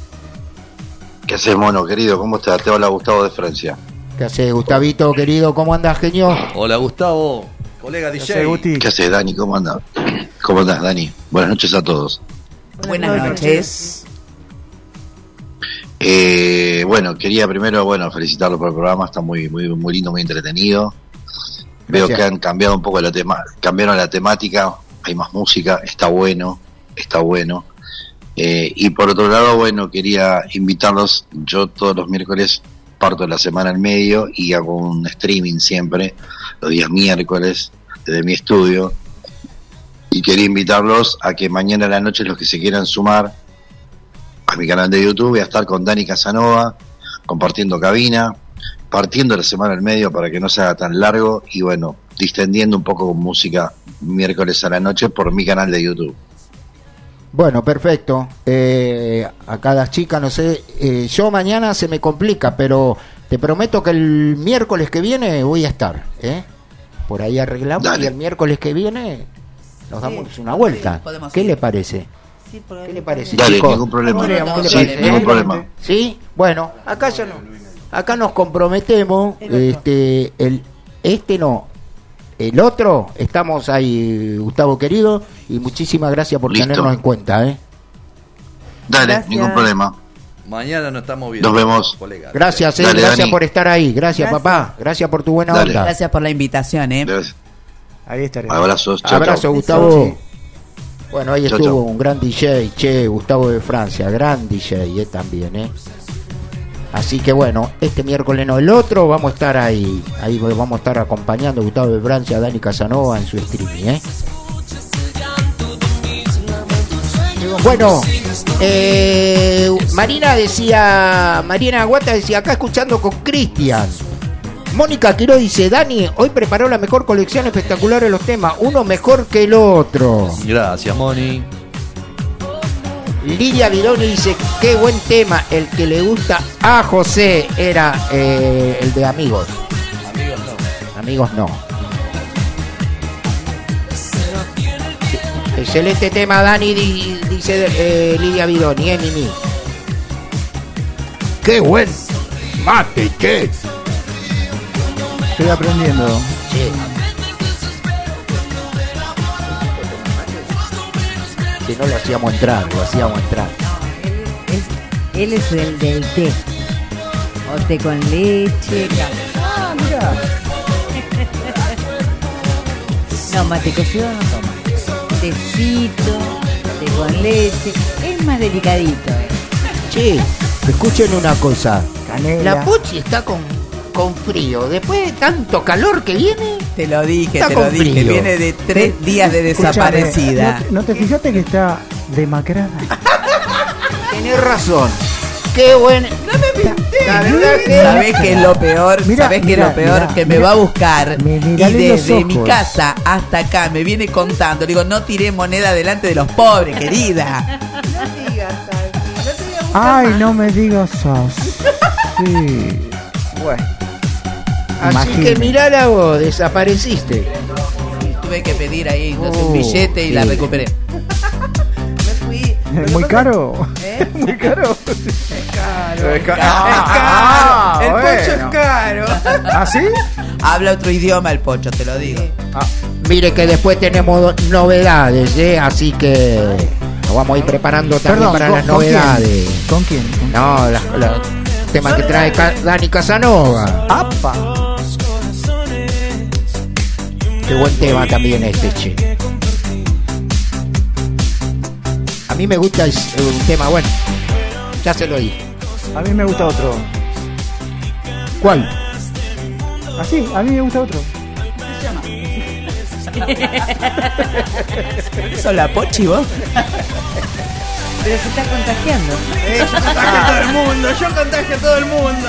¿Qué haces, mono, querido? ¿Cómo estás? Te habla Gustavo de Francia. ¿Qué haces, Gustavito, querido? ¿Cómo andas, genio? Hola, Gustavo, colega D J. ¿Qué haces, Dani? ¿Cómo andas? ¿Cómo andás, Dani? Buenas noches a todos. Buenas, Buenas noches. Eh, bueno, quería primero, bueno, felicitarlo por el programa. Está muy, muy, muy lindo, muy entretenido. Gracias. Veo que han cambiado un poco la tema, cambiaron la temática. Hay más música, está bueno, está bueno. Eh, y por otro lado, bueno, quería invitarlos. Yo todos los miércoles parto de la semana al medio y hago un streaming siempre, los días miércoles, desde mi estudio. Y quería invitarlos a que mañana a la noche, los que se quieran sumar a mi canal de YouTube, voy a estar con Dani Casanova, compartiendo cabina, partiendo la semana al medio para que no sea tan largo y bueno, distendiendo un poco con música miércoles a la noche por mi canal de YouTube. Bueno, perfecto. Eh, a cada chica, no sé, eh, yo mañana se me complica, pero te prometo que el miércoles que viene voy a estar, ¿eh? Por ahí arreglamos. Dale. Y el miércoles que viene nos damos sí, una vuelta. Sí, ¿qué ir. le parece? Sí, ¿Qué le parece, Dale, chicos? ningún problema. ¿Qué le sí, parece? ningún problema. Sí, bueno, acá ya no, acá nos comprometemos, este, el, este no, el otro, estamos ahí, Gustavo querido, y muchísimas gracias por Listo. tenernos en cuenta, ¿eh? Dale, Gracias. ningún problema. Mañana nos estamos viendo. Nos vemos. Colega. Gracias, eh, Dale, gracias Dani. por estar ahí. Gracias, Gracias. papá. Gracias por tu buena Dale. onda. Gracias por la invitación, ¿eh? Gracias. Ahí estaremos. Abrazos. Chao, Abrazo, chao. Gustavo. Bueno, ahí Chau, estuvo chau. un gran D J, che, Gustavo de Francia, gran D J eh, también, ¿eh? Así que bueno, este miércoles no, el otro vamos a estar ahí, ahí vamos a estar acompañando a Gustavo de Francia, a Dani Casanova en su streaming, ¿eh? Bueno, eh, Marina decía, Marina Aguata decía, acá escuchando con Cristian. Mónica Quiró dice, Dani, hoy preparó la mejor colección espectacular de los temas, uno mejor que el otro. Gracias, Moni. Lidia Vidoni dice, qué buen tema, el que le gusta a José era eh, el de Amigos. Amigos no. Amigos no. Excelente tema, Dani, di- dice eh, Lidia Vidoni, eh, Mimi. Qué buen mate, ¿qué? Estoy aprendiendo. Sí. Si no lo hacíamos entrar, lo hacíamos entrar. Es, él es el del té. O té con leche. Ah, mira. No, mate cocido no toma. Tecito, té con leche. Es más delicadito. Che, escuchen una cosa. Canela. La Pochi está con, con frío. Después de tanto calor que viene. Te lo dije, Está te lo con dije. frío. Viene de tres días de Escuchame, desaparecida. ¿no, ¿No te fijaste que está demacrada? Tenés razón. Qué buen. No me pinté. La verdad que. ¿Sabés qué es lo peor? Mira, ¿Sabés qué es mira, lo peor? mira, que me mira. va a buscar Me- y mirale los desde mi ojos. casa hasta acá me viene contando. Le digo, no tiré moneda delante de los pobres, querida. No digas así. No te voy a buscar Ay, más. no me digas así. Sí. Bueno. Así Imagínate. que mirala vos, desapareciste. Tuve que pedir ahí no sé, Oh, un billete y sí. la recuperé. Me fui. Lo que ¿Muy pasa- caro? ¿Eh? ¿Muy caro? Es caro. Es ca- Es Ah, caro. El bueno. pocho es caro. ¿Ah, sí? Habla otro idioma el pocho, te lo digo. Ah, Mire que después tenemos novedades, ¿eh? Así que nos vamos a ir preparando también perdón, para ¿con, las con novedades. quién? ¿Con quién? ¿Con No, las las temas que trae Ca- Dani Casanova. ¡Apa! Qué buen tema también este, che. A mí me gusta es un tema, bueno, ya se lo dije. A mí me gusta otro. ¿Cuál? ¿Ah, sí? A mí me gusta otro. ¿Sos la pochi vos? Pero se está contagiando. Eh, yo contagio a todo el mundo. Yo contagio a todo el mundo.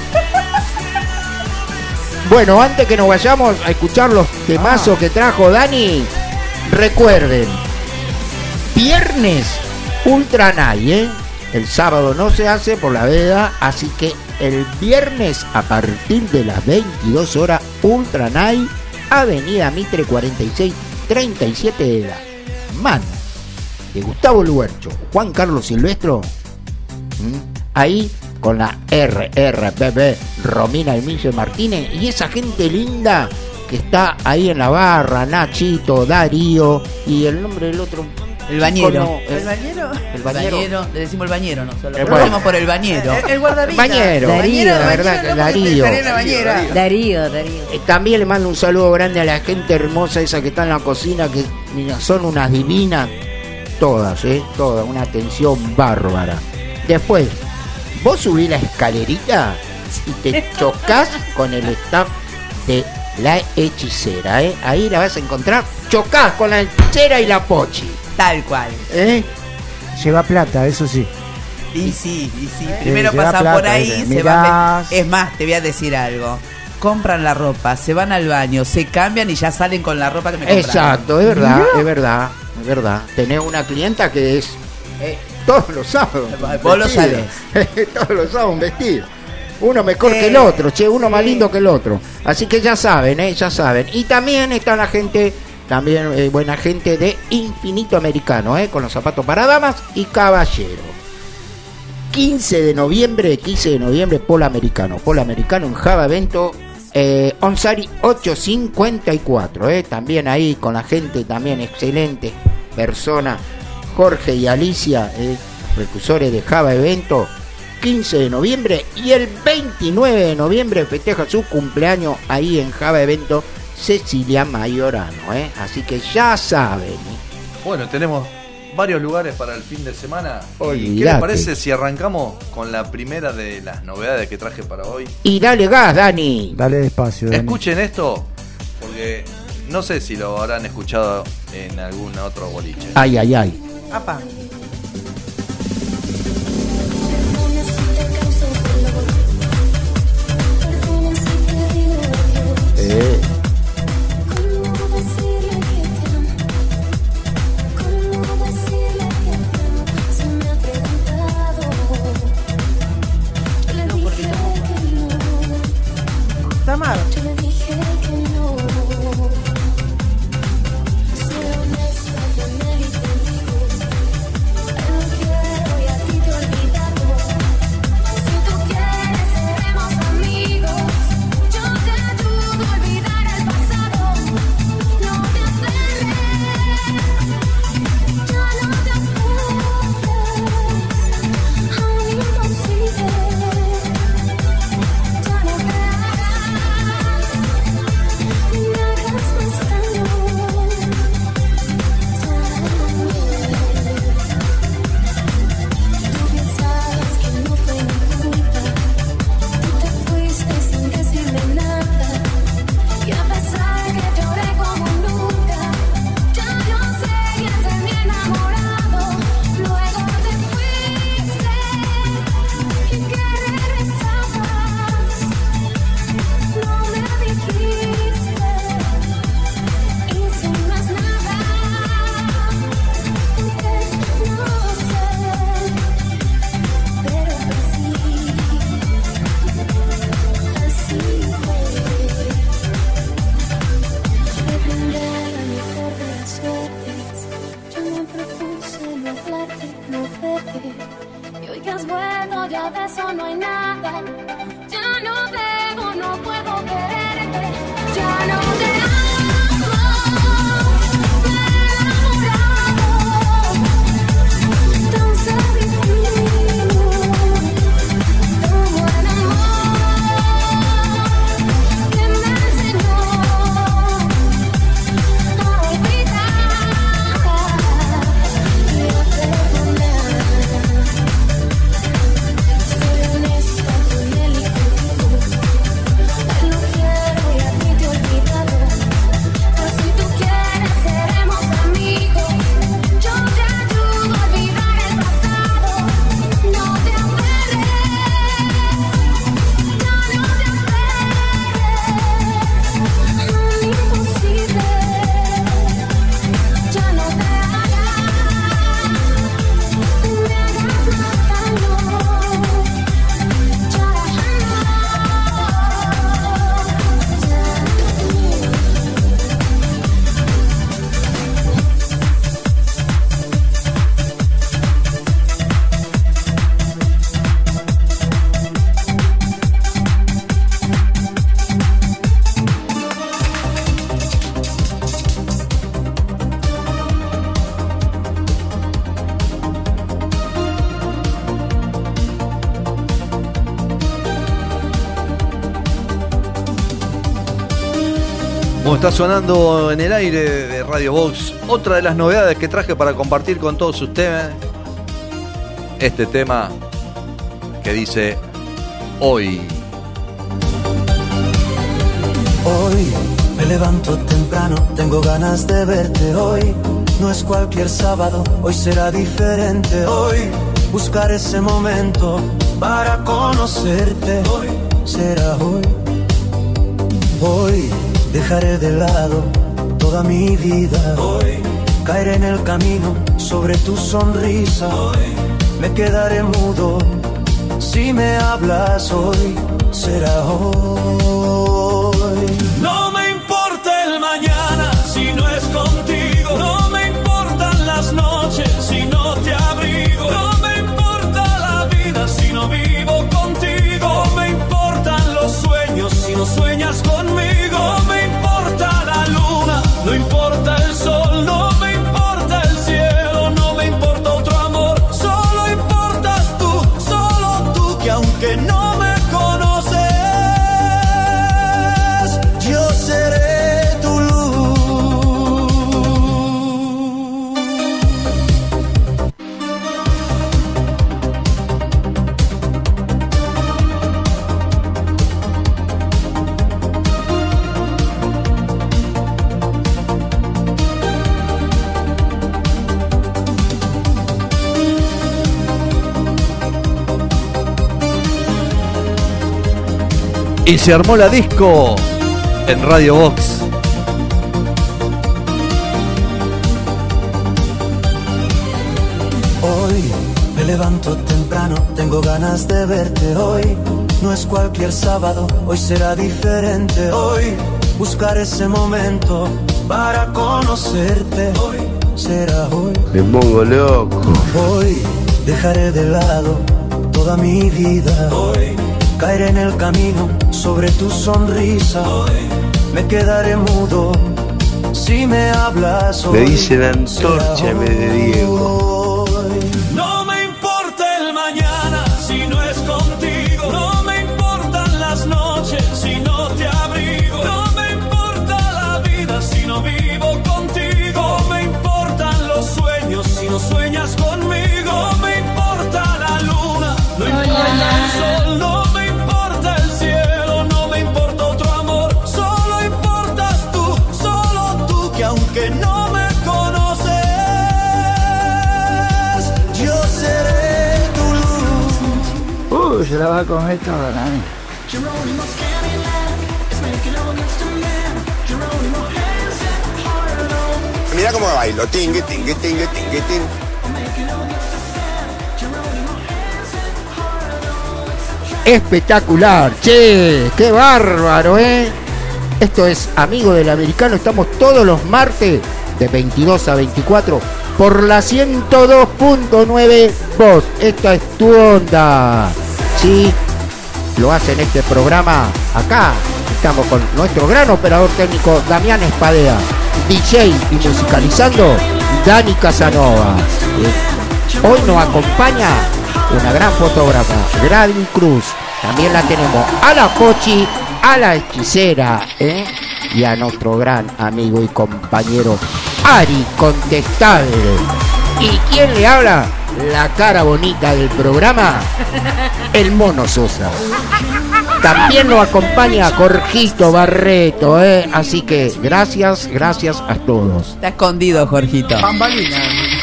Bueno, antes que nos vayamos a escuchar los temazos que trajo Dani, recuerden, viernes Ultra Night, ¿eh? El sábado no se hace por la veda, así que el viernes a partir de las veintidós horas, Ultra Night, Avenida Mitre cuarenta y seis treinta y siete de la mano de Gustavo Luercho, Juan Carlos Silvestro, ¿m? Ahí con la R R B B Romina Emilio Martínez y esa gente linda que está ahí en la barra, Nachito, Darío y el nombre del otro. El bañero. No, ¿El bañero? El bañero. Le decimos el bañero, no solo. Eh, Lo bueno. decimos por el bañero. El, el guardavidas. Bañero, Darío, la verdad que no, porque Darío. estaría en la bañera. Darío, Darío. Eh, También le mando un saludo grande a la gente hermosa esa que está en la cocina, que mira, son unas divinas, todas, ¿eh? Todas, una atención bárbara. Después, vos subís la escalerita y te chocas con el staff de La Hechicera, ¿eh? Ahí la vas a encontrar, chocás con la hechicera y la Pochi. Tal cual. ¿Eh? Lleva plata, eso sí. Y sí, y sí. Primero lleva pasan plata, por ahí, dice, se van. mirás. Es más, te voy a decir algo. Compran la ropa, se van al baño, se cambian y ya salen con la ropa que me compraron. Exacto, es verdad, Mirá. es verdad, es verdad. Tenés una clienta que es eh, todos los sábados. Vos lo vestido. Todos los sábados un vestido. Uno mejor Sí. que el otro, che, uno más lindo que el otro. Así que ya saben, eh, ya saben. Y también está la gente, también eh, buena gente de Infinito Americano, eh, con los zapatos para damas y caballeros. quince de noviembre, quince de noviembre, Polo Americano. Polo Americano en Java Evento, eh, Onsari ochocientos cincuenta y cuatro. Eh, también ahí con la gente, también excelente persona, Jorge y Alicia, eh, precursores de Java Evento. quince de noviembre y el veintinueve de noviembre festeja su cumpleaños ahí en Java Evento Cecilia Mayorano, ¿eh? Así que ya saben. Bueno, tenemos varios lugares para el fin de semana. Olvídate. ¿Qué les parece si arrancamos con la primera de las novedades que traje para hoy? Y dale gas, Dani. Dale despacio, Dani. Escuchen esto, porque no sé si lo habrán escuchado en algún otro boliche. Ay, ay, ay. Apa. Eh. Tamar. Está sonando en el aire de Radio Box otra de las novedades que traje para compartir con todos ustedes. Este tema que dice Hoy. Hoy me levanto temprano, tengo ganas de verte. Hoy no es cualquier sábado, hoy será diferente. Hoy buscar ese momento para conocerte. Hoy será hoy. Hoy dejaré de lado toda mi vida. Hoy caeré en el camino sobre tu sonrisa. Hoy me quedaré mudo si me hablas. Hoy será hoy. No me importa el mañana si no es contigo. No me importan las noches si no te abrigo. No me importa la vida si no vivo contigo. No me importan los sueños si no sueñas conmigo. No me importa la luna, no importa el sol. No me importa el cielo, no me importa otro amor. Solo importas tú, solo tú Y se armó la disco en Radio Box. Hoy me levanto temprano, tengo ganas de verte hoy. No es cualquier sábado, hoy será diferente. Hoy buscar ese momento para conocerte. Hoy será hoy. Me pongo loco. Hoy dejaré de lado toda mi vida. Hoy caeré en el camino sobre tu sonrisa. Hoy me quedaré mudo si me hablas hoy. Me dice la antorcha en vez de Diego. No me importa el mañana si no es contigo. No me importan las noches si no te abrigo. No me importa la vida si no vivo contigo. No me importan los sueños si no sueñas conmigo. No me importa la luna, no importa el sol. No me importa el cielo, no me importa otro amor. Solo importas tú, solo tú, que aunque no me conoces, yo seré tu luz. Uy, se la va a comer toda, Nani. Mira cómo bailo, tingue, tingue, tingue, tingue, tingue. Espectacular, che, qué bárbaro, ¿eh? Esto es Amigo del Americano, estamos todos los martes de veintidós a veinticuatro por la ciento dos punto nueve Voz. Esta es tu onda, ¿sí? Lo hacen este programa acá. Estamos con nuestro gran operador técnico Damián Espadea, D J y musicalizando Dani Casanova. Eh, Hoy nos acompaña una gran fotógrafa, Gladys Cruz. También la tenemos a la Pochi, a la hechicera, ¿eh? Y a nuestro gran amigo y compañero Ari Contestable. ¿Y quién le habla? La cara bonita del programa, el Mono Sosa. También nos acompaña Jorgito Barreto, ¿eh? Así que gracias, gracias a todos. Está escondido, Jorgito. Bambalina.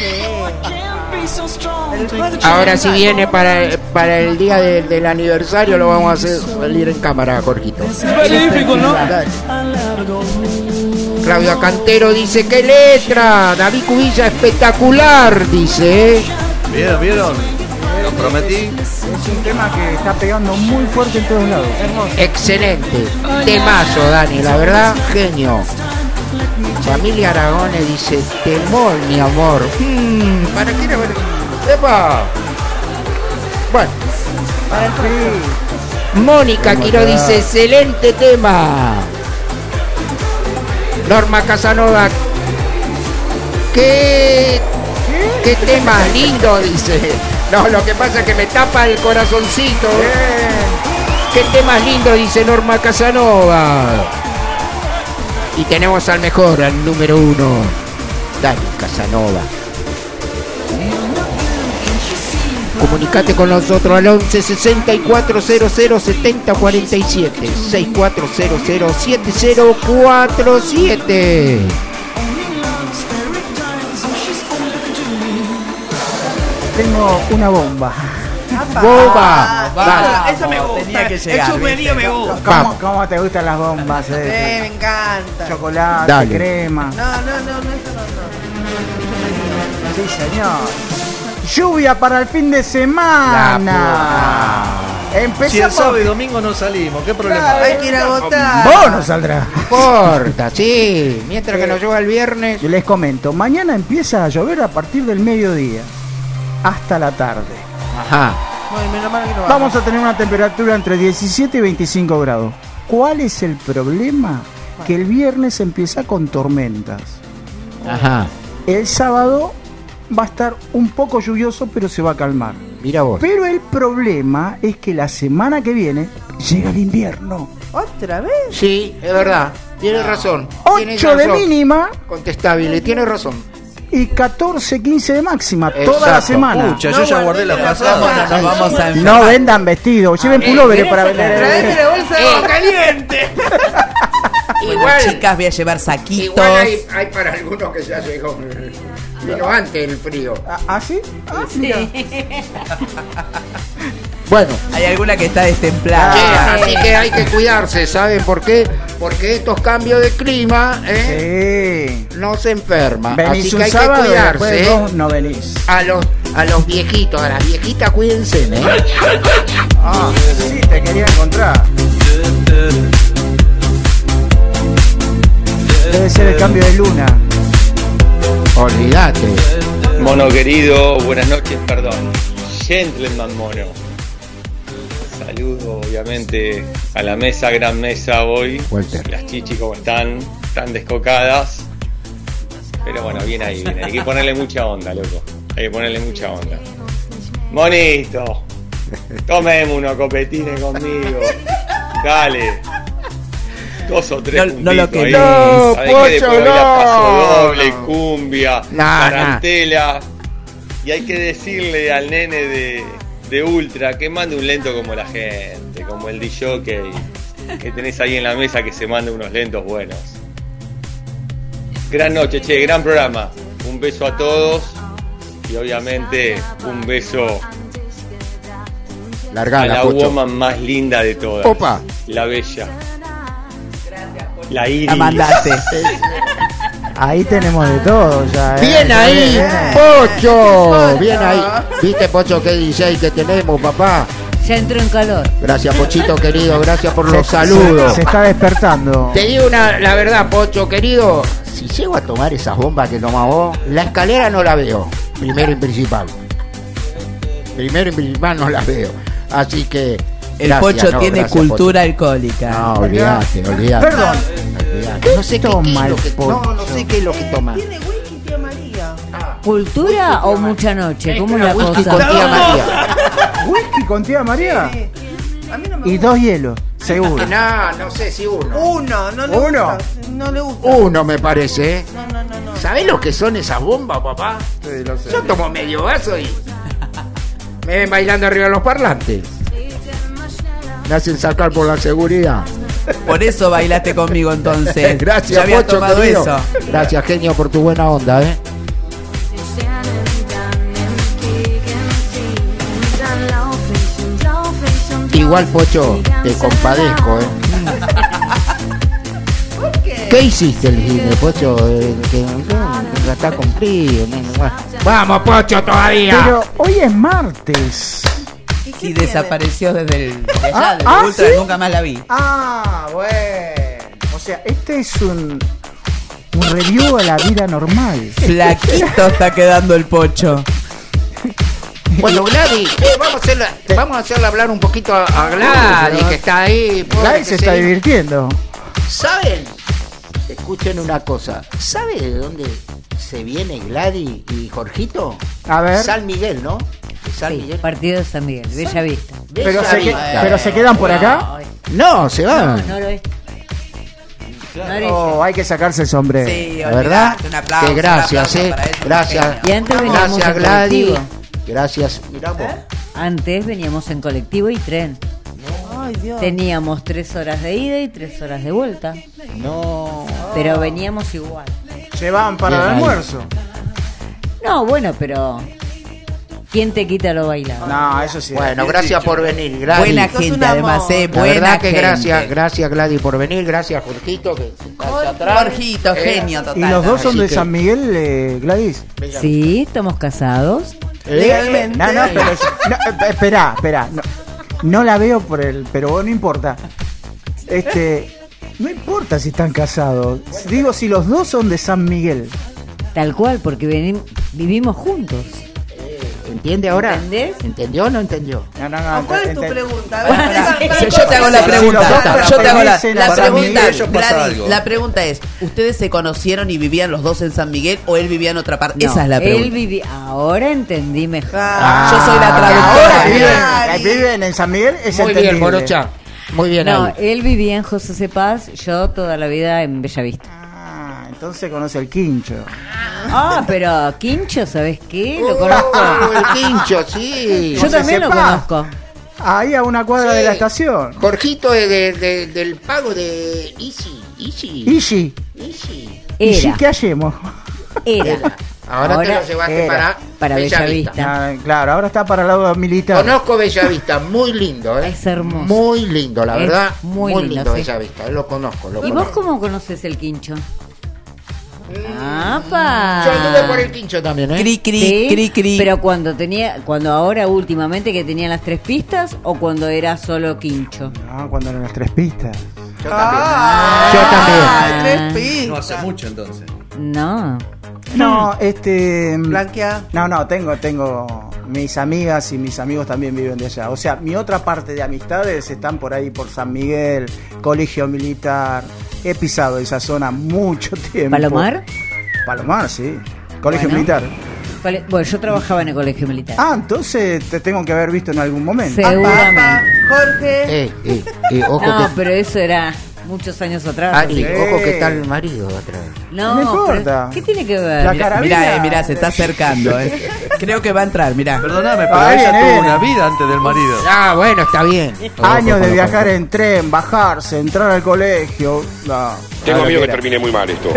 Ahora si viene para, para el día de, del aniversario lo vamos a hacer salir en cámara, Jorgito. Magnífico, ¿no? Claudio Cantero dice, ¡qué letra! David Cubilla, espectacular, dice. ¿Vieron? ¿Vieron? Lo prometí. Es un tema que está pegando muy fuerte en todos lados. Excelente. Temazo, Dani, la verdad, genio. Familia Aragones dice, temor, mi amor. Hmm, ¿Para qué le ¡epa! Bueno. Mónica Quiro dice, excelente tema. Norma Casanova, ¿qué, qué tema lindo? Dice. No, lo que pasa es que me tapa el corazoncito. ¿Qué tema lindo? Dice Norma Casanova. Y tenemos al mejor, al número uno, Dani Casanova. Comunicate con nosotros al once sesenta y cuatro cero cero setenta cuarenta y siete, sesenta y cuatro cero cero siete cero cuatro siete. Tengo una bomba. ¡Bomba! Va, Eso me gusta. tenía que llegar, El chumerío me gusta. ¿Cómo, ¿Cómo te gustan las bombas? Eh, Eh? me encanta. Chocolate, Dale. crema. No, no, no, no, eso no, Sí, señor. Lluvia para el fin de semana. Empezamos. Si el sábado y domingo no salimos, ¿qué problema no. hay? Hay que ir a votar. Vos no saldrás. No importa, sí. Mientras que nos llueva el viernes. Yo les comento, mañana empieza a llover a partir del mediodía hasta la tarde. Ajá. Bueno, menos mal que no Vamos a tener una temperatura entre diecisiete y veinticinco grados. ¿Cuál es el problema? Que el viernes empieza con tormentas. Ajá. El sábado va a estar un poco lluvioso, pero se va a calmar. Mira vos. Pero el problema es que la semana que viene llega el invierno. ¿Otra vez? Sí, es verdad. Tiene razón. Tiene ocho de razón. mínima Contestable, tiene razón. y catorce, quince de máxima. Exacto. Toda la semana. Pucha, yo ya guardé la pasada. Nos vamos a No vendan vestidos, lleven Eh, pulóveres para vender. Traeme la bolsa de Eh. agua caliente. Bueno, Igual- chicas, voy a llevar saquitos. Igual hay, hay para algunos que ya llegó. Vino antes el frío. ¿Ah, sí? Ah, mira. Bueno. Hay alguna que está destemplada. Sí, así que hay que cuidarse, ¿saben por qué? Porque estos cambios de clima ¿eh? sí. no se enferma. Venís así un que hay sábado que cuidarse. Y después no venís. A los, a los viejitos, a las viejitas, cuídense, ¿eh? Ah, sí, te quería encontrar. Debe ser el cambio de luna. Olvídate. Mono querido, buenas noches, perdón. Gentleman Mono. Saludo obviamente a la mesa, gran mesa hoy. Walter. Las chichis como están, están descocadas. Pero bueno, bien ahí, bien ahí. Hay que ponerle mucha onda, loco. Hay que ponerle mucha onda. Monito, tomemos unos copetines conmigo. Dale. Dos o tres no, no lo que ahí. No, ¿Sabés Pocho, qué? Después no. baila paso doble, cumbia, Nah, tarantela. Y hay que decirle al nene de, de Ultra que mande un lento como la gente, como el D J que tenés ahí en la mesa, que se mande unos lentos buenos. Gran noche, che, gran programa. Un beso a todos y obviamente un beso Largala, a la Pocho. woman más linda de todas. Opa. La bella. La Iris. La mandaste. Ahí tenemos de todo ya. ¿eh? Bien ahí, Bien. Pocho. Bien ahí. ¿Viste, Pocho, qué D J que tenemos, papá? Ya entró en calor. Gracias, Pochito, querido. Gracias por los Se- saludos. Se, se está despertando. Te digo una, la verdad, Pocho, querido. Si llego a tomar esas bombas que tomás vos, la escalera no la veo. Primero y principal. Primero y principal no la veo. Así que... El gracias, Pocho no, tiene gracias, cultura alcohólica. Pocho. No, olvídate, olvídate. Perdón. Olvídate. No sé qué, toma qué es lo el que Pocho? No, no sé qué es lo que toma. Tiene whisky, tía María. ¿Cultura o mucha noche? ¿Cómo la Whisky cosa? con tía María. ¿Whisky con tía María? Sí. A mí no me Y dos hielos, seguro. No, no sé si uno. Uno, no le Uno. gusta. No le gusta. Uno me parece, ¿eh? No, no, no, no. ¿Sabés lo que son esas bombas, papá? Sí, lo sé. Yo tomo medio vaso y me ven bailando arriba de los parlantes. Me hacen sacar por la seguridad. Por eso bailaste conmigo entonces. Gracias, Ya había Pocho, tomado querido. eso. Gracias, genio, por tu buena onda, ¿eh? Igual, Pocho, te compadezco, ¿eh? ¿Por qué? ¿Qué hiciste el cine, Pocho? Eh, que, que ya está cumplido. ¿no? Vamos, Pocho, todavía. Pero hoy es martes. ¿Y qué Y tiene? desapareció desde el de allá, Ah, del ah, Ultra, ¿sí? nunca más la vi. Ah, bueno. O sea, este es un, un review a la vida normal. Flaquito está quedando el Pocho. Bueno, Gladys, eh, vamos, a hacerla, vamos a hacerle hablar un poquito a, a Gladys, que está ahí. pobre, Gladys que se está divirtiendo. ¿Saben? Escuchen una cosa. ¿Sabe de dónde se viene Gladys y Jorgito? A ver. San Miguel, ¿no? De San Sí, Miguel. partido de San Miguel, Bella Vista. Pero Bella se, que- Vista. pero se quedan por acá. No, se No, van. no lo es. Oh, hay que sacarse el sombrero. Sí, La verdad, olvidate, un aplauso, que gracias, un aplauso eh. para él, Gracias. genio. Y antes veníamos Gracias, en Gladys. colectivo. Gracias. Mirá vos. Antes veníamos en colectivo y tren. Ay, Dios. Teníamos tres horas de ida y tres horas de vuelta. No. Pero veníamos igual. Llevaban para Bien el ahí. almuerzo. No, bueno, pero ¿quién te quita lo bailado? No, eso sí. Bueno, gracias por venir, Gladys. Buena Sos un gente, amor. además, eh. La Buena verdad que gente. gracias, gracias Gladys por venir, gracias Jorgito que está allá atrás. Jorgito, Eh, genio total. ¿Y los dos son Así de que- San Miguel, eh, Gladys? Sí, estamos casados. ¿Eh? Legalmente. No, no, pero no, eh, espera, espera. No, no la veo por el, pero no importa. Este, no importa si están casados. Digo, si los dos son de San Miguel. Tal cual, porque venim- vivimos juntos. ¿Entiende ahora? ¿Entendés? ¿Entendió o no entendió? No, no, no. ¿Cuál es tu ente- pregunta? A Bueno, ver, pará, pará, yo, yo te hago la Sí, pregunta. los dos Yo te hago la, pertenecen la a San pregunta. Miguel, yo pasa Gladys, algo. la pregunta es: ¿ustedes se conocieron y vivían los dos en San Miguel o él vivía en otra parte? No, Esa es la él pregunta. vivía. Ahora entendí mejor. Ah, yo soy la Ahora traductora. viven, viven en San Miguel, es Muy bien, entendible. Morocha. Muy bien No, ahí. él vivía en José C. Paz, yo toda la vida en Bellavista. Ah, entonces conoce el quincho. Ah, pero Quincho, ¿sabes qué? Lo Oh, conozco. el Quincho, sí. Yo José también lo Cepaz. conozco. Ahí a una cuadra Sí. de la estación. Jorgito de, de- de- del pago de Easy. Easy. Ishi. Easy. Ishi, Era, ¿qué hacemos? era. Ahora, ahora te lo llevaste para, para Bellavista. Ah, claro, ahora está para el lado militar. Conozco Bellavista, muy lindo, ¿eh? Es hermoso. Muy lindo, la es verdad. Muy, muy lindo, lindo sí. Bellavista, lo conozco. Lo ¿Y conozco. vos cómo conoces el Quincho? ¡Apa! Yo anduve por el Quincho también, ¿eh? Cri, cri, ¿Sí? cri, cri. Pero cuando tenía, cuando ahora últimamente que tenían las tres pistas o cuando era solo Quincho. No, cuando eran las tres pistas. Yo también. Ah, Yo también. ah, tres pistas. No hace mucho entonces. No. No, este. Blanquea. No, no, tengo, tengo. Mis amigas y mis amigos también viven de allá. O sea, mi otra parte de amistades están por ahí, por San Miguel, Colegio Militar. He pisado esa zona mucho tiempo. ¿Palomar? Palomar, sí. Colegio Bueno. Militar. Vale, bueno, yo trabajaba en el colegio militar. Ah, entonces te tengo que haber visto en algún momento. Seguramente. Jorge. Eh, eh, eh, ojo No, que... pero eso era muchos años atrás. Ari, así. ojo que está el marido atrás. No, No importa. pero ¿qué tiene que ver? La Mirá, carabina. mirá, eh, mirá, se está acercando, eh. Creo que va a entrar, mirá. Perdóname, pero Ahí ella viene, tuvo viene. una vida antes del marido. Ah, bueno, está bien. Años Ojo, de ojo, viajar ojo. en tren, bajarse, entrar al colegio. No. Tengo Ah, miedo que era. termine muy mal esto.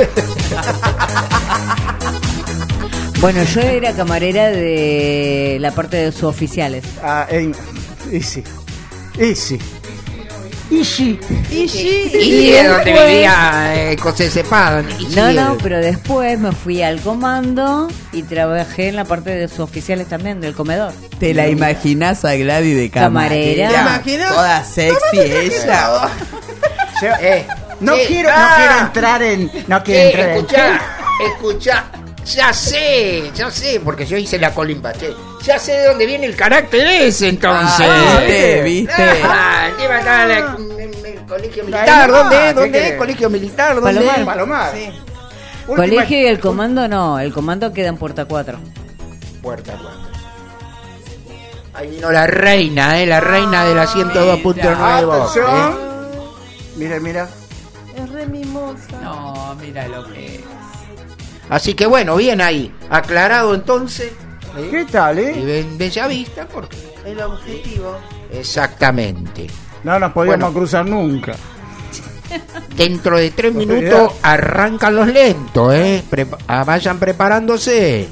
Bueno, yo era camarera de la parte de suboficiales. Ah, eh, easy. Easy. Easy. Y sí. Y es donde después- vivía eh, José Cepado. Y No, sí, no, eh, pero después me fui al comando y trabajé en la parte de suboficiales también, del comedor. ¿Te la imaginás a Gladys de camarera? Camarera. ¿Te imaginas? Toda sexy ella. Eh, No eh, quiero, ah, no quiero entrar en. No quiero eh, entrar en. escuchá, escuchá. Ya sé, ya sé, porque yo hice la colimba, che. Ya sé de dónde viene el carácter ese, entonces. Ah, viste, viste. Ah, lleva acá la- en el colegio militar. Ahí nomás, ¿Dónde es? ¿qué ¿Dónde es? querés? Colegio militar, ¿dónde Palomar. es? Palomar. Sí. Última- Colegio y el comando no, el comando queda en Puerta cuatro. Puerta cuatro. Ahí vino la reina, eh, la reina de la ciento dos punto nueve. Vox, eh. Atención. Mira, mira. Es re mimosa. No, mira lo que es. Así que bueno, bien ahí. Aclarado entonces. ¿eh? ¿Qué tal, eh? Y en Bellavista, porque El objetivo. exactamente. No nos podíamos Bueno. cruzar nunca. Dentro de tres Autoridad. minutos arrancan los lentos, ¿eh? Prepa- ah, vayan preparándose.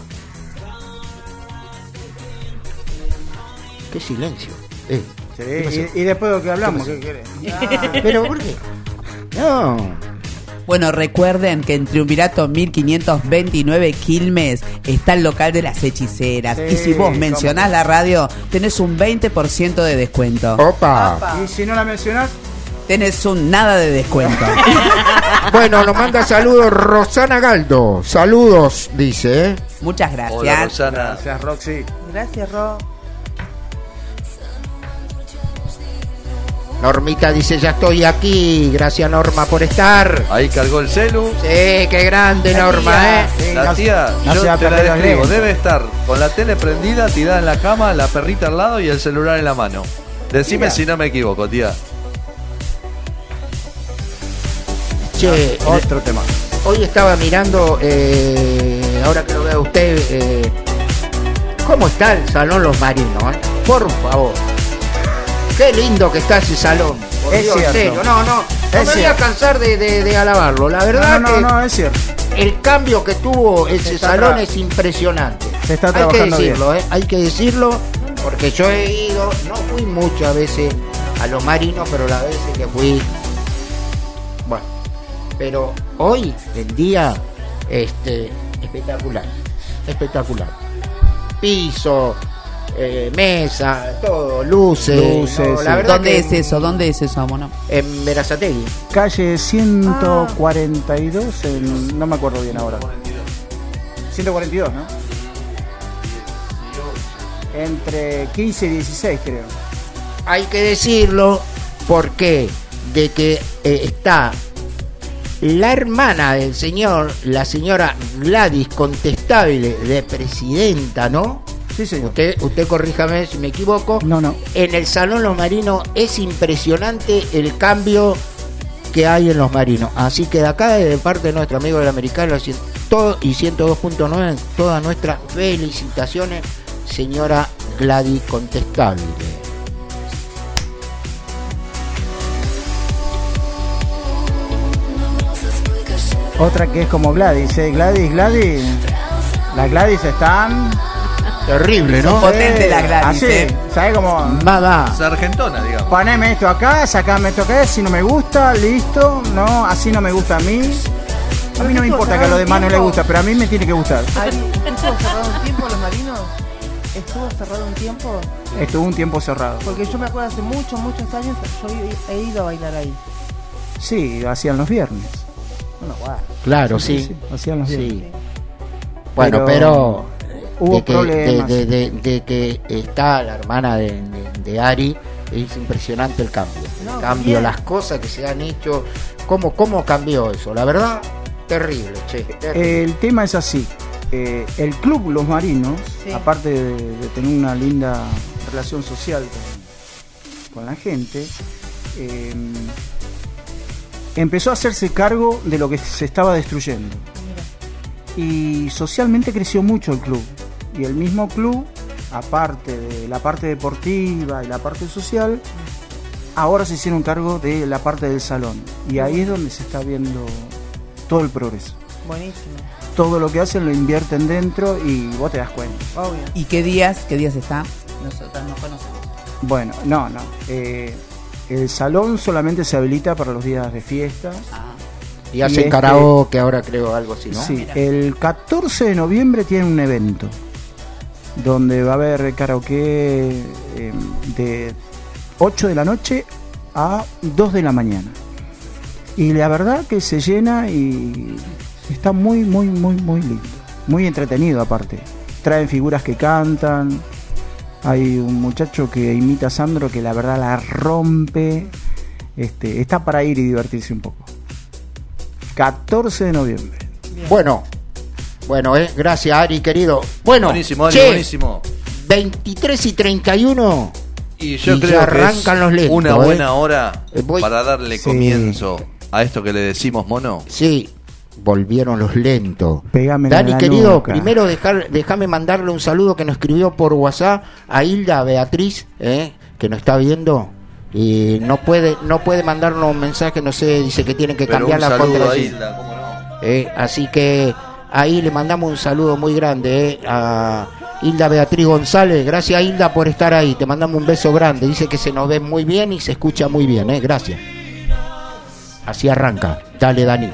Qué silencio. Eh, Sí, ¿qué pasó? y, y después de lo que hablamos, ¿Qué ¿qué pasó? querés? ¿Pero por qué? No. Bueno, recuerden que en Triunvirato mil quinientos veintinueve Quilmes está el local de las hechiceras. Sí, y si vos cómo mencionás no. la radio, tenés un veinte por ciento de descuento. Opa. Y si no la mencionás, Tenés un nada de descuento. Bueno, nos manda saludos Rosana Galdo. Saludos, dice, ¿eh? Muchas gracias. Hola, Rosana. gracias, Roxy. Gracias, Ro. Normita dice, ya estoy aquí. Gracias, Norma, por estar. Ahí cargó el celu. Sí, qué grande, Norma, ¿eh? Sí, La no- tía, no yo se va a te la perder los describo. lentes. Debe estar con la tele prendida, tirada en la cama, la perrita al lado y el celular en la mano. Decime Mira. si no me equivoco, tía. Che, Otro tema. hoy estaba mirando, eh, ahora que lo vea usted, eh, cómo está el Salón Los Marinos, ¿eh? Por favor. Qué lindo que está ese salón. Por Es Dios, en cierto. serio. No, no, no Es me voy a cierto. cansar de, de- de alabarlo. La verdad No, no, que no, es cierto. el cambio que tuvo ese está salón tra- es impresionante. Se está Hay que trabajando decirlo, ¿eh? Hay que decirlo, porque yo he ido, no fui muchas veces a Los Marinos, pero las veces que fui, bueno, pero hoy en día, este, espectacular, espectacular. Piso, eh, mesa, todo, luces. Luces, no, la sí. verdad ¿Dónde que es eso? ¿Dónde es eso, mono? En Berazategui. Calle ciento cuarenta y dos, en- no me acuerdo bien ahora. ciento cuarenta y dos, ¿no? Entre quince y dieciséis, creo. Hay que decirlo porque de que eh, está la hermana del señor, la señora Gladys Contestable, de presidenta, ¿no? Sí, señor. Usted, usted corríjame si me equivoco. No, no. En el Salón Los Marinos es impresionante el cambio que hay en Los Marinos. Así que de acá, de parte de nuestro amigo del Americano todo, y ciento dos punto nueve, todas nuestras felicitaciones, señora Gladys Contestable. Otra que es como Gladys, ¿eh? Gladys, Gladys. Las Gladys están... Terrible, ¿no? Son potentes las Gladys, Así, ¿eh? ¿sabes cómo? Mamá. Sargentona, digamos. Poneme esto acá, sacame esto acá, si no me gusta, listo. No, así no me gusta a mí. A mí no me importa que a los demás no les gusta, pero a mí me tiene que gustar. ¿Estuvo cerrado un tiempo Los Marinos? ¿Estuvo cerrado un tiempo? Estuvo un tiempo cerrado. Porque yo me acuerdo hace muchos, muchos años, yo he ido a bailar ahí. Sí, hacían los viernes. Bueno, guau. Claro, Sí, sí. sí, hacían los viernes. Sí. Bueno, Pero pero, hubo de, que, de, problemas. de, de- de que está la hermana de, de- de Ari, es impresionante el cambio. No, El cambio, bien. las cosas que se han hecho, cómo, cómo cambió eso. La verdad, terrible, che. terrible. El tema es así. Eh, el club Los Marinos, Sí. aparte de, de tener una linda relación social con, con la gente, eh, empezó a hacerse cargo de lo que se estaba destruyendo. Y socialmente creció mucho el club. Y el mismo club, aparte de la parte deportiva y la parte social, ahora se hicieron cargo de la parte del salón. Y ahí es donde se está viendo todo el progreso. Buenísimo. Todo lo que hacen lo invierten dentro y vos te das cuenta. Obvio. ¿Y qué días? ¿Qué días está? Nosotros no conocemos. Bueno, no, no. Eh, el salón solamente se habilita para los días de fiesta. y hacen este- karaoke ahora, creo, algo así, ¿no? Sí, el catorce de noviembre tiene un evento donde va a haber karaoke eh, de ocho de la noche a dos de la mañana. Y la verdad que se llena y está muy, muy, muy, muy lindo. Muy entretenido aparte. Traen figuras que cantan. Hay un muchacho que imita a Sandro que la verdad la rompe. Este, está para ir y divertirse un poco. catorce de noviembre. Bueno, bueno, eh, gracias Ari, querido. Bueno, Buenísimo, Ari, che, buenísimo. veintitrés y treinta y uno. Y yo y creo ya que arrancan es los lentos, una ¿eh? buena hora Eh, voy- para darle Sí. comienzo a esto que le decimos, mono. Sí, volvieron los lentos. Pégamela Dani, en la querido, nuca. primero dejar, déjame mandarle un saludo que nos escribió por WhatsApp a Hilda Beatriz, eh, que nos está viendo. Y no puede no puede mandarnos un mensaje, no sé, dice que tienen que Pero cambiar un la saludo a contraseña. Hilda, ¿cómo no? Eh, así que ahí le mandamos un saludo muy grande eh, a Hilda Beatriz González. Gracias Hilda por estar ahí, te mandamos un beso grande. Dice que se nos ve muy bien y se escucha muy bien, eh. Gracias. Así arranca. Dale Dani.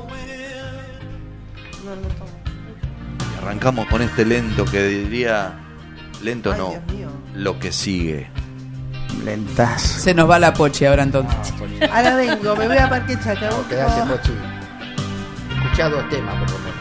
Y arrancamos con este lento que diría, lento no, lo que sigue. Lentas. Se nos va la poche ahora entonces. Ahora vengo, me voy a Parque Chacabuco. Quédate Pochi. Escuchá dos temas por lo menos.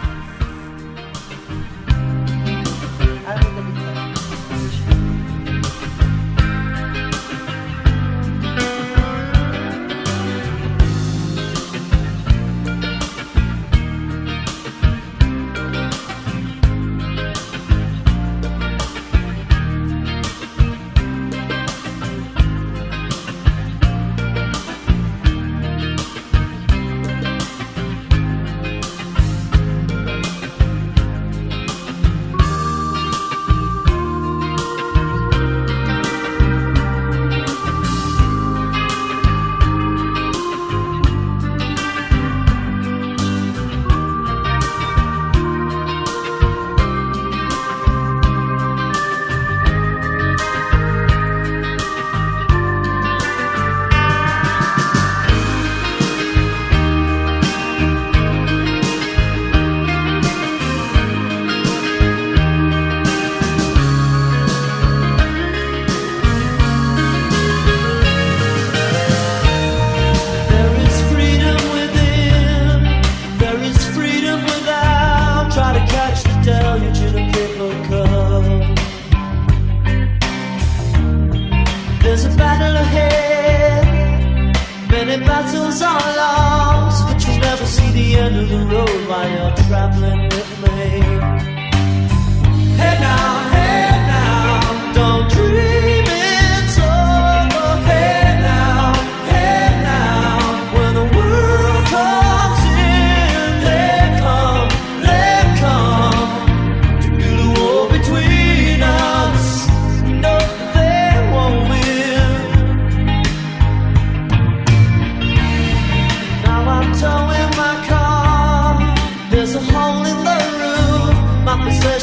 There is freedom within, there is freedom without. Try to catch the deluge in a paper cup. There's a battle ahead, many battles are lost, but you'll never see the end of the road while you're traveling with me. Hey now, hey now, don't dream it's over. Hey now, hey now, when the world comes in, they come, they come to do the war between us. No, they won't win. Now I'm towing my car. There's a hole in the roof. My possessions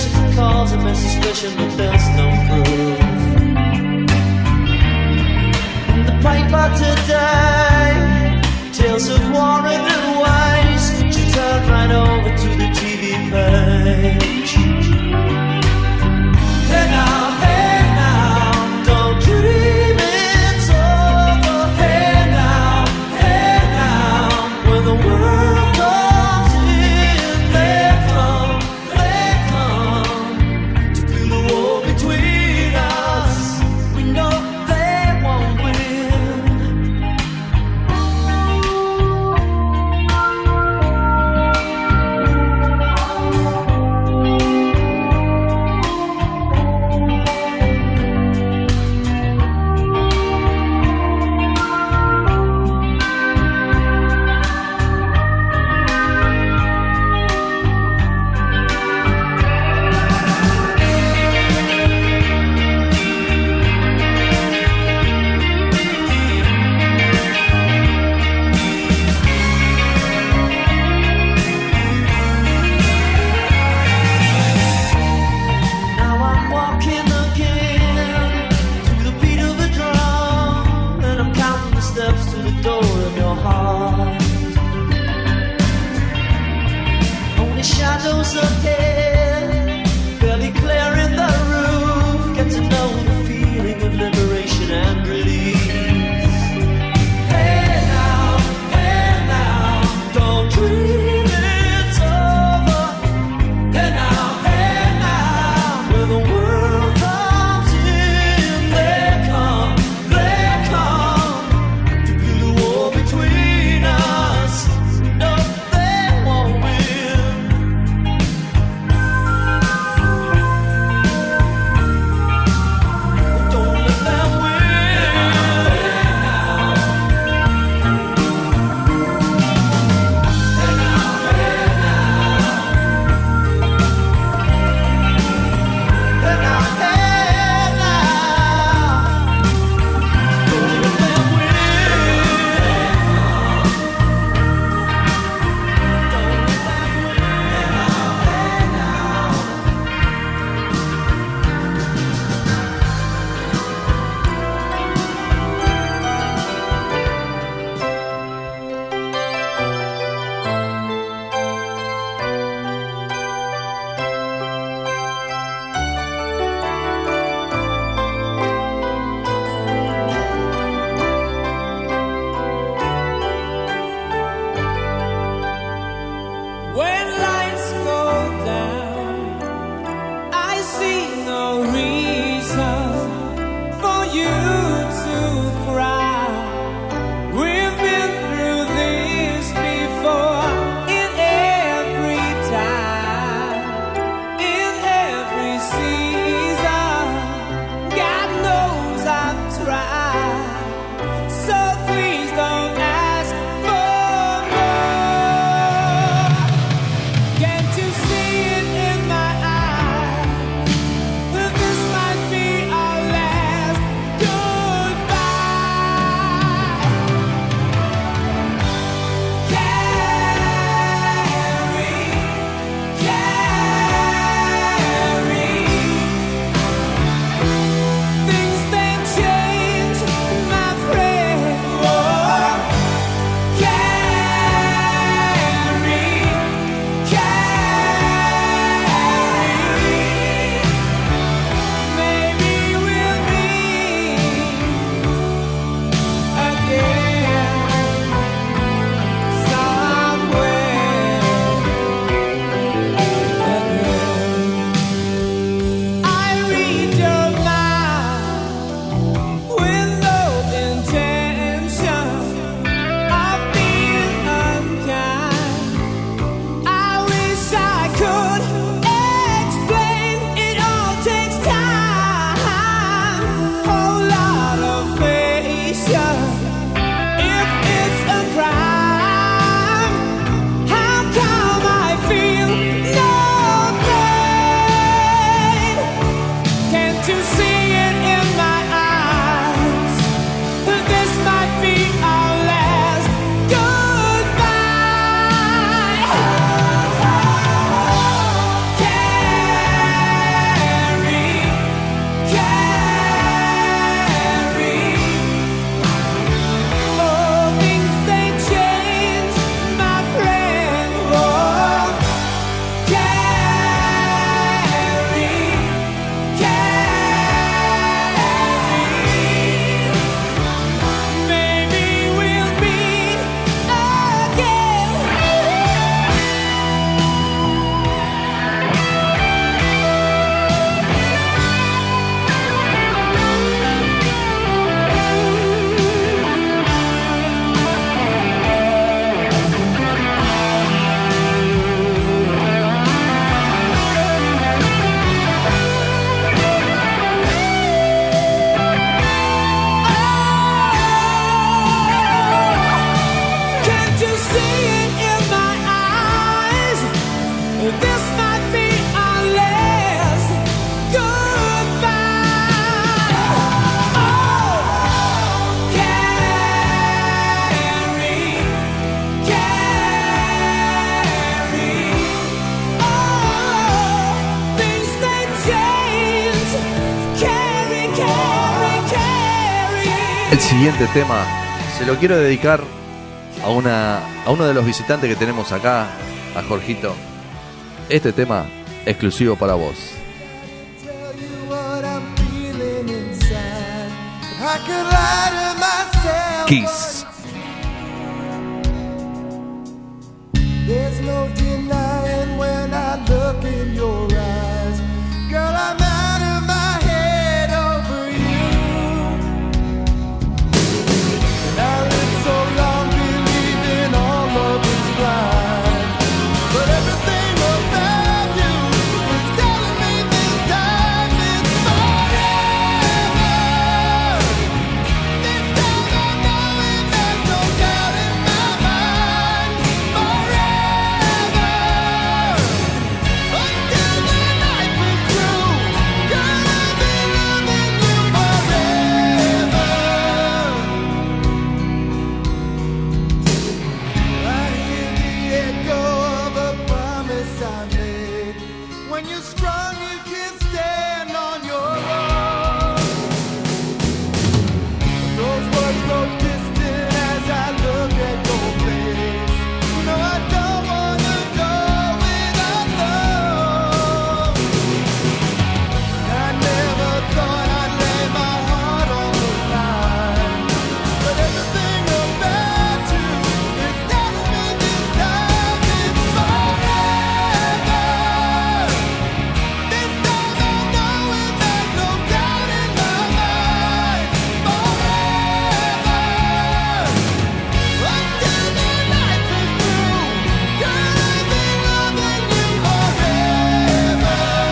El siguiente tema se lo quiero dedicar a una a uno de los visitantes que tenemos acá, a Jorgito. Este tema exclusivo para vos. Kiss. There's no denying when I look in your eyes. Girl, I'm out of my head over you. And I lived so long believing all love is blind. But everything about you is telling me this time it's forever. This time I know it, there's no doubt in my mind. Forever. Until the night was through. Girl, I'll be loving you forever. I hear the echo of a promise I made. When you're strong, you can stand on your own. Those words go distant as I look at your face. No, I don't wanna go without love. I never thought I'd lay my heart on the line, but everything about you is telling me this time it's forever. This time I know it, there's no doubt in my mind. Forever. Until the night is through. Girl, I'll be loving you forever.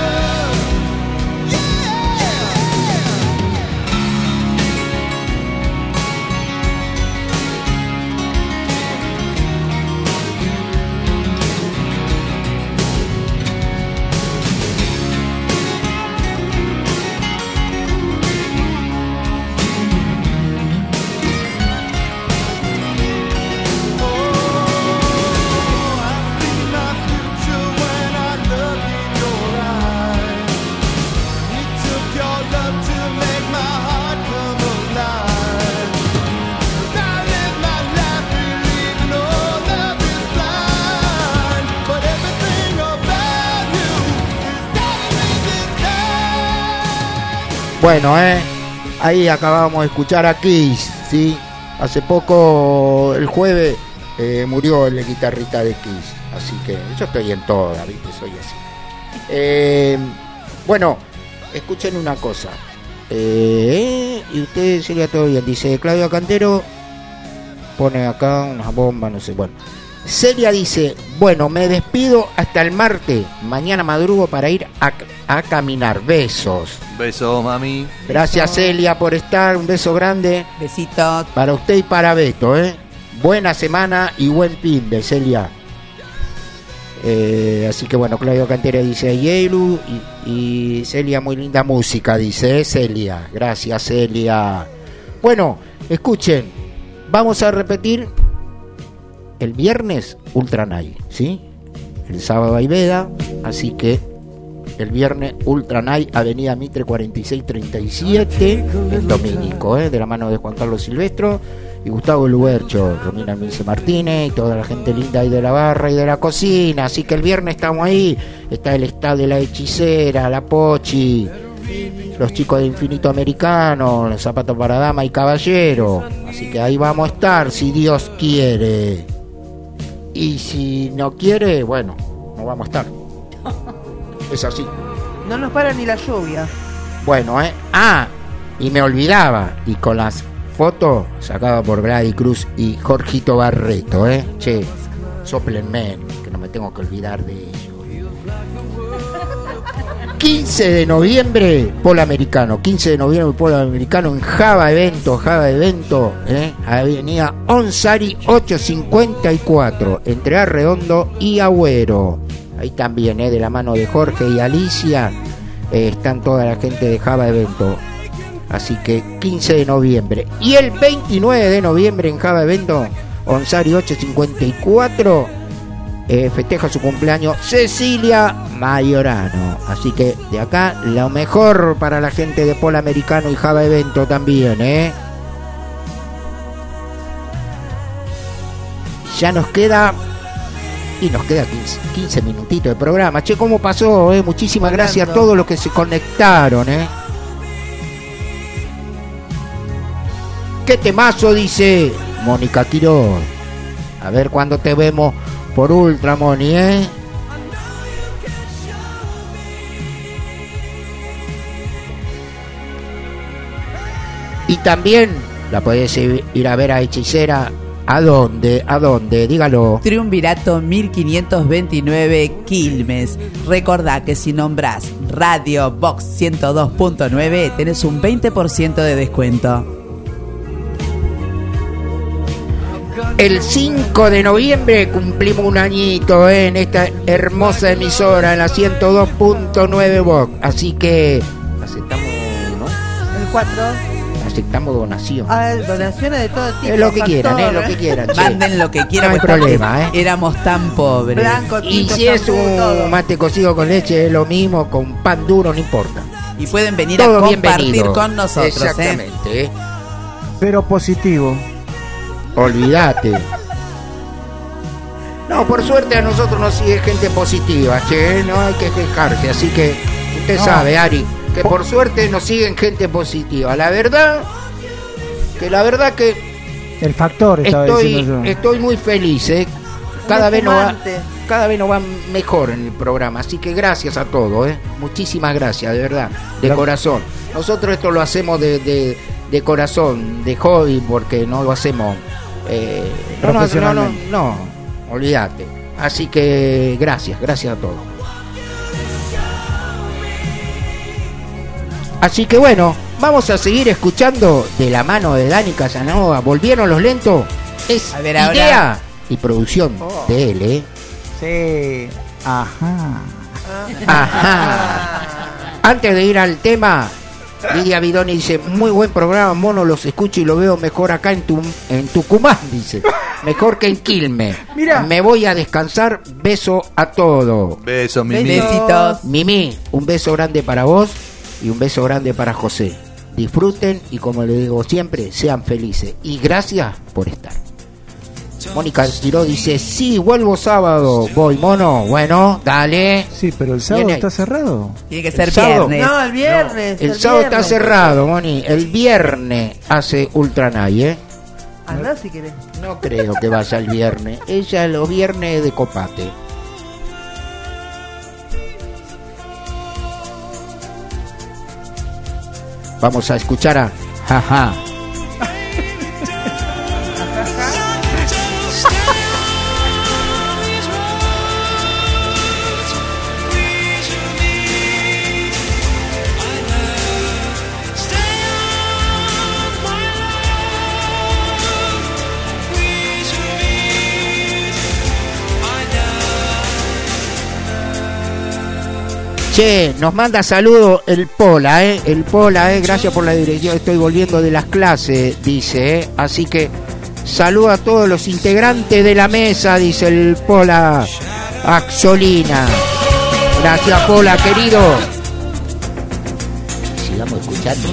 Bueno, eh, ahí acabamos de escuchar a Kiss, ¿sí? Hace poco, el jueves, eh, murió el guitarrista de Kiss, así que yo estoy en toda, ¿viste? Soy así. Eh, bueno, escuchen una cosa. Eh, y ustedes sería todo bien, dice Claudio Cantero, pone acá una bomba, no sé, bueno. Celia dice, bueno, me despido hasta el martes, mañana madrugo para ir a, a caminar, besos. Besos, mami. Gracias, Celia, por estar, un beso grande. Besitos. Para usted y para Beto, ¿eh? Buena semana y buen fin de Celia. Eh, así que bueno, Claudio Cantera dice Yeilu y, y Celia, muy linda música, dice, ¿eh? Celia. Gracias, Celia. Bueno, escuchen, vamos a repetir el viernes Ultra Night, ¿sí? El sábado hay veda, así que el viernes Ultra Night, Avenida Mitre cuarenta y seis treinta y siete, el dominico, ¿eh? De la mano de Juan Carlos Silvestro y Gustavo Lubercho, Romina Milce Martínez y toda la gente linda ahí de la barra y de la cocina. Así que el viernes estamos ahí, está el staff de la hechicera, la Pochi, los chicos de Infinito Americano, los zapatos para dama y caballero. Así que ahí vamos a estar, si Dios quiere. Y si no quiere, bueno, no vamos a estar. Es así. No nos para ni la lluvia. Bueno, eh. Ah, y me olvidaba. Y con las fotos sacadas por Gladys Cruz y Jorgito Barreto, eh. Che, soplenme, que no me tengo que olvidar de ellos. quince de noviembre, Polo Americano. quince de noviembre, Polo Americano en Java Evento, Java Evento, eh. Avenida Onsari ochocientos cincuenta y cuatro, entre Arredondo y Agüero. Ahí también, eh, de la mano de Jorge y Alicia, eh, están toda la gente de Java Evento. Así que quince de noviembre. Y el veintinueve de noviembre en Java Evento, Onsari ochocientos cincuenta y cuatro, eh, festeja su cumpleaños Cecilia Mayorano. Así que de acá lo mejor para la gente de Polo Americano y Java Evento también, ¿eh? Ya nos queda... Y nos queda quince, quince minutitos de programa. Che, ¿cómo pasó? Eh? Muchísimas Hablando. gracias a todos los que se conectaron, ¿eh? ¿Qué temazo? Dice Mónica Quiroz. A ver cuándo te vemos por Ultra, Moni, ¿eh? Y también la podés ir a ver a Hechicera. ¿A dónde? ¿A dónde? Dígalo. Triunvirato mil quinientos veintinueve, Quilmes. Recordá que si nombrás Radio Box ciento dos punto nueve tenés un veinte por ciento de descuento. El cinco de noviembre cumplimos un añito, ¿eh? En esta hermosa emisora, en la ciento dos punto nueve Box. Así que aceptamos, ¿no? El cuatro. Aceptamos donación. Ah, donaciones de todo tipo. Es lo que quieran, es lo que quieran. Che. Manden lo que quieran. No hay problema, ¿eh? Éramos tan pobres. Blanco, y tinto, si es shampoo, un todo. mate cocido con leche, es lo mismo, con pan duro, no importa. Y pueden venir todo a compartir bienvenido. con nosotros. Exactamente. ¿eh? Pero positivo. Olvídate. No, por suerte a nosotros nos sigue gente positiva, che, no hay que quejarse. Así que usted no. sabe, Ari, que por suerte nos siguen gente positiva. La verdad... que la verdad que el factor estaba estoy, diciendo yo. Estoy muy feliz, ¿eh? Cada vez, nos va, cada vez nos va mejor en el programa. Así que gracias a todos, ¿eh? Muchísimas gracias, de verdad, de Gracias. corazón. Nosotros esto lo hacemos de, de, de corazón, de hobby, porque no lo hacemos eh, no, no, no, no, no, olvídate. Así que gracias, gracias a todos. Así que bueno, vamos a seguir escuchando de la mano de Dani Casanova. ¿Volvieron los lentos? Es a ver, idea ahora... y producción oh. de él, ¿eh? Sí. Ajá. Ajá. Antes de ir al tema, Lidia Bidoni dice, muy buen programa, mono, los escucho y lo veo mejor acá en, tu, en Tucumán, dice. Mejor que en Quilmes. Mira. Me voy a descansar, beso a todos. Besos, Mimi. Besitos. Mimi, un beso grande para vos. Y un beso grande para José. Disfruten y como le digo siempre, sean felices. Y gracias por estar. Mónica Quiroz dice, sí, vuelvo sábado. Voy, mono. Bueno, dale. Sí, pero el sábado está cerrado. Tiene que ser sábado, viernes. No, el viernes. No, el, el sábado viernes. está cerrado, Moni. El viernes hace Ultranay, ¿eh? Andá si querés. No creo que vaya el viernes. Ella los viernes de Copate. Vamos a escuchar a Jaja. Che, nos manda saludos el Pola, ¿eh? El Pola, ¿eh? Gracias por la dirección, estoy volviendo de las clases, dice, ¿eh? Así que saludo a todos los integrantes de la mesa, dice el Pola Axolina. Gracias, Pola, querido. Sigamos escuchando.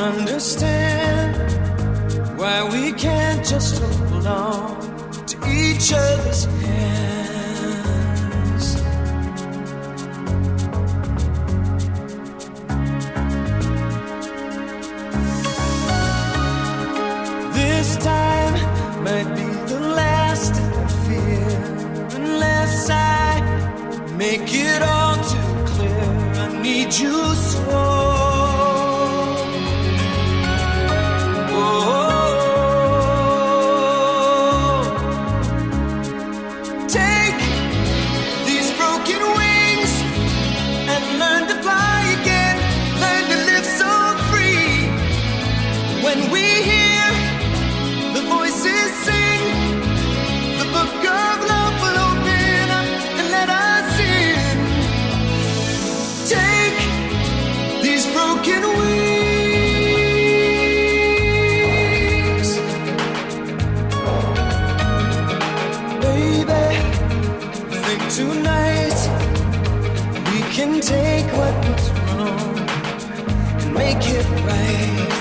understand why we can't just hold on to each other's hands. This time might be the last I fear, unless I make it all too clear. I need you so. Tonight we can take what was wrong and make it right.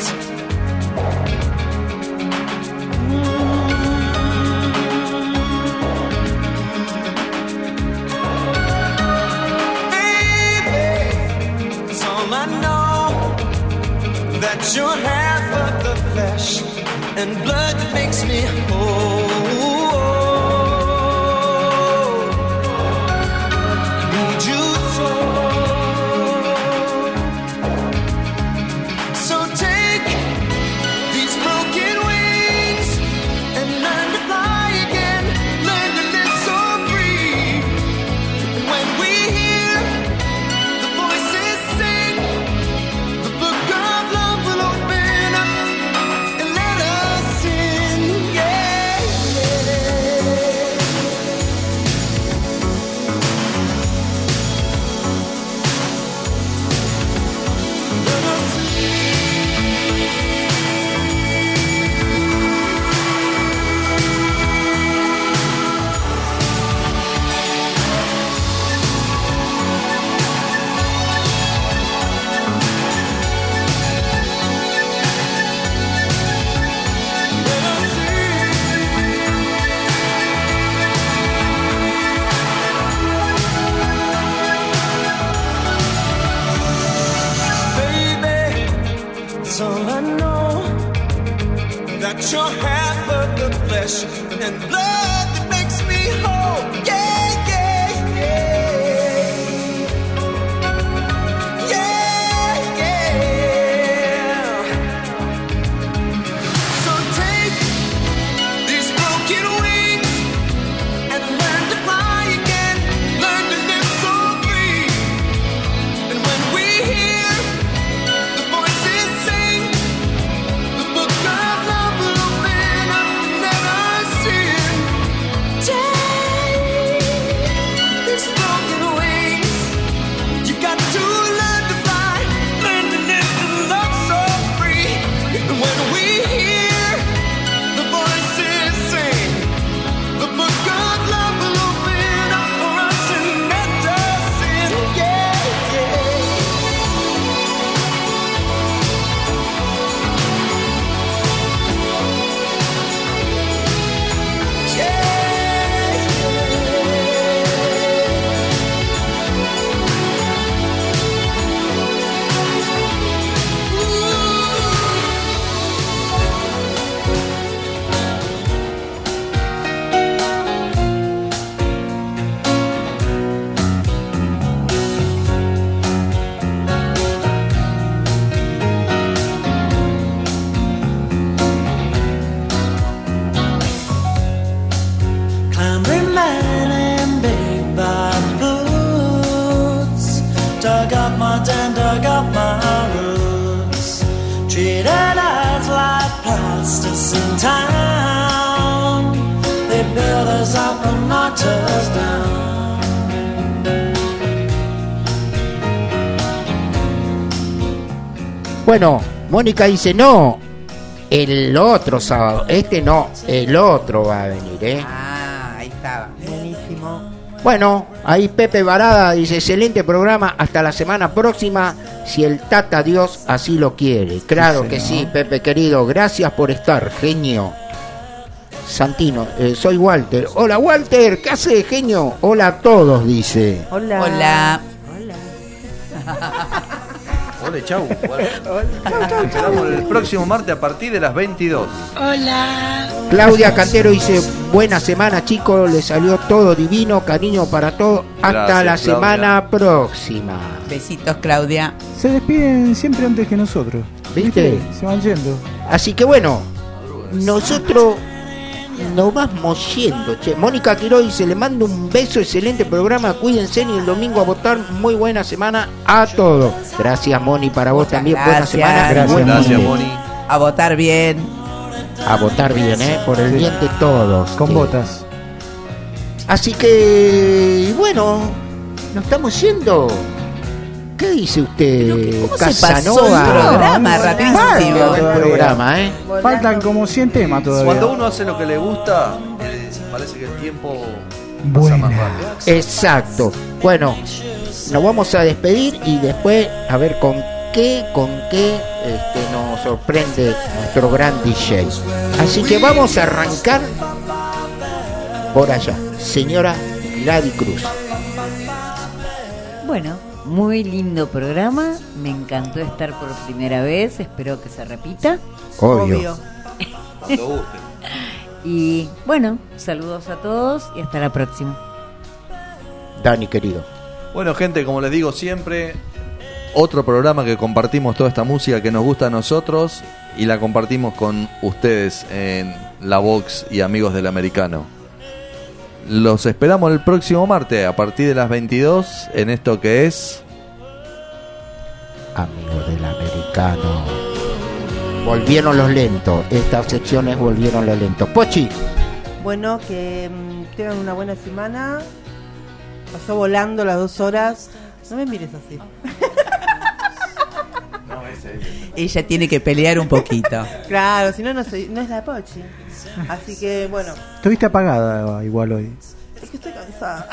Mm. Baby, it's all I know, that you're half of the flesh and blood that makes me whole. You're half of the flesh and blood that makes me whole. Yeah, yeah, yeah. Yeah, yeah. So take these broken wings and learn to fly again. Learn to live so free. And when we hear the voices sing the book of love, Bueno, Mónica dice no, el otro sábado, este no, el otro va a venir, ¿eh? Ah, ahí estaba. Buenísimo. Bueno, ahí Pepe Barada dice, excelente programa, hasta la semana próxima, si el Tata Dios así lo quiere. Claro Sí, que señor. sí, Pepe querido, gracias por estar, genio. Santino, eh, soy Walter. Hola Walter, ¿qué haces, genio? Hola a todos, dice. Hola. Hola. Ole, chau. Bueno, esperamos el próximo martes a partir de las veintidós. Hola. Claudia Cantero dice, buena semana chicos, le salió todo divino, cariño para todos, hasta Gracias, la Claudia. semana próxima. Besitos, Claudia. Se despiden siempre antes que nosotros. ¿Viste? Se van yendo. Así que bueno, nosotros nos vamos yendo, che. Mónica Quiroz dice, le mando un beso, excelente programa, cuídense y el domingo a votar, muy buena semana a todos. Gracias Moni, para vos también, buena Gracias. semana. Gracias, Buen Gracias, fin de- Moni. A votar bien. A votar bien, ¿eh? Por el Sí. bien de todos. Con che. botas. Así que, bueno, nos estamos yendo. ¿Qué dice usted, ¿Cómo se pasó Casanova? el programa? No, Rapidísimo. falta Buen todavía. programa, ¿eh? Faltan como cien temas todavía. Cuando uno hace lo que le gusta, eh, parece que el tiempo pasa más Buena. rápido. Exacto. Bueno, nos vamos a despedir y después a ver con qué, con qué este, nos sorprende nuestro gran D J. Así que vamos a arrancar por allá. Señora Gladys Cruz. Bueno, muy lindo programa. Me encantó estar por primera vez. Espero que se repita. Obvio. Cuando guste. Y bueno, saludos a todos y hasta la próxima. Dani, querido. Bueno, gente, como les digo siempre, otro programa que compartimos toda esta música que nos gusta a nosotros y la compartimos con ustedes en La Vox y Amigos del Americano. Los esperamos el próximo martes a partir de las veintidós en esto que es Amigos del Americano. Volvieron los lentos. Estas secciones volvieron los lentos. Pochi. Bueno, que mm, tengan una buena semana. Pasó volando las dos horas. No me mires así. Ella tiene que pelear un poquito. Claro, si no, no, soy, no es la Pochi. Así que, bueno, Estuviste apagada igual hoy. es que estoy cansada.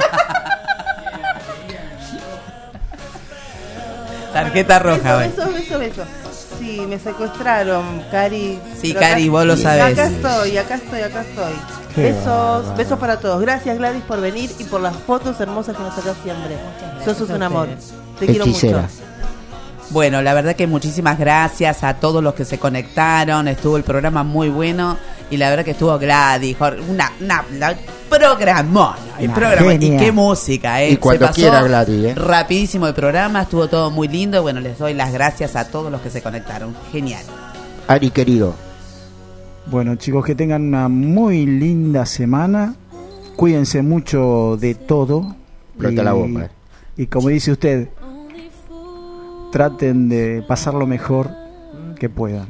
Tarjeta roja, Beso, bueno. beso, beso, beso. Sí, me secuestraron, Cari. Sí, Pero Cari, acá- vos lo sabés. Acá estoy, acá estoy, acá estoy. Qué Besos, bárbaro. besos para todos. Gracias, Gladys, por venir y por las fotos hermosas que nos sacás siempre. gracias Sos un a amor. ustedes. Te quiero Hechicera. mucho. Bueno, la verdad que muchísimas gracias a todos los que se conectaron. Estuvo el programa muy bueno. Y la verdad que estuvo Gladys. Jorge, Una, una, la- programón. El Una programa. Y genia. qué música, ¿eh? Y cuando Se pasó quiera, Gladys, ¿eh? rapidísimo el programa. Estuvo todo muy lindo. Bueno, les doy las gracias a todos los que se conectaron. Genial. Ari, querido. Bueno, chicos, que tengan una muy linda semana. Cuídense mucho de todo. Explota la bomba, eh. Y como dice usted, traten de pasar lo mejor que puedan.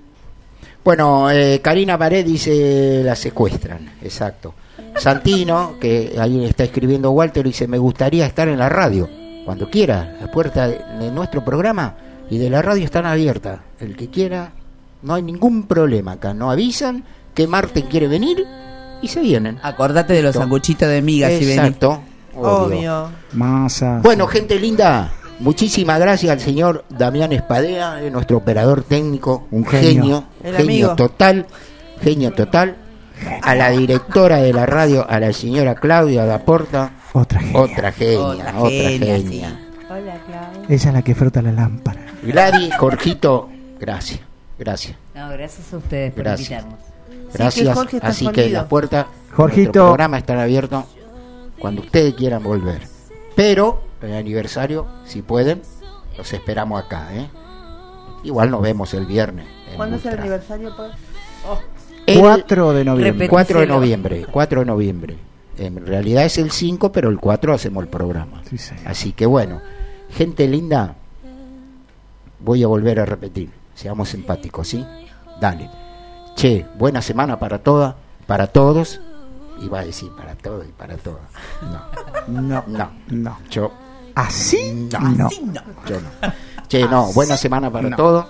Bueno, eh, Karina Pared dice la secuestran, exacto. Santino, que ahí está escribiendo Walter, dice, me gustaría estar en la radio, cuando quiera. Las puertas de, de nuestro programa y de la radio están abiertas. El que quiera, no hay ningún problema acá. No avisan que Marten quiere venir y se vienen. Acordate de los Listo. sanguchitos de migas si venís. Exacto. Obvio. Obvio. Masa. Bueno, gente linda, muchísimas gracias al señor Damián Espadea, eh, nuestro operador técnico, un Genio. genio, El genio amigo. total, genio total. A la directora de la radio, a la señora Claudia Daporta, Otra genia. otra genia, Otra otra genia, genia. Hola, Clau. Ella es la que frota la lámpara. Gladys, Jorgito, gracias, gracias, No, gracias a ustedes por Gracias. invitarnos. gracias. que Jorge está Así que escondido. las puertas de Jorgito. nuestro programa están abiertas cuando ustedes quieran volver. Pero el aniversario, si pueden, los esperamos acá, ¿eh? Igual nos vemos el viernes. en ¿Cuándo es el Ultra. aniversario, pues? Oh, El cuatro de noviembre. Repet- cuatro de Repetíselo. noviembre, cuatro de noviembre. En realidad es el cinco, pero el cuatro hacemos el programa. Sí, señor. Así que bueno, gente linda, voy a volver a repetir, seamos simpáticos, ¿sí? Dale. Che, buena semana para todas, para todos. Iba a decir para todos y para todas. No, No, no, no. yo ¿Así? no, No. yo no. Che, no, buena semana para No. todos.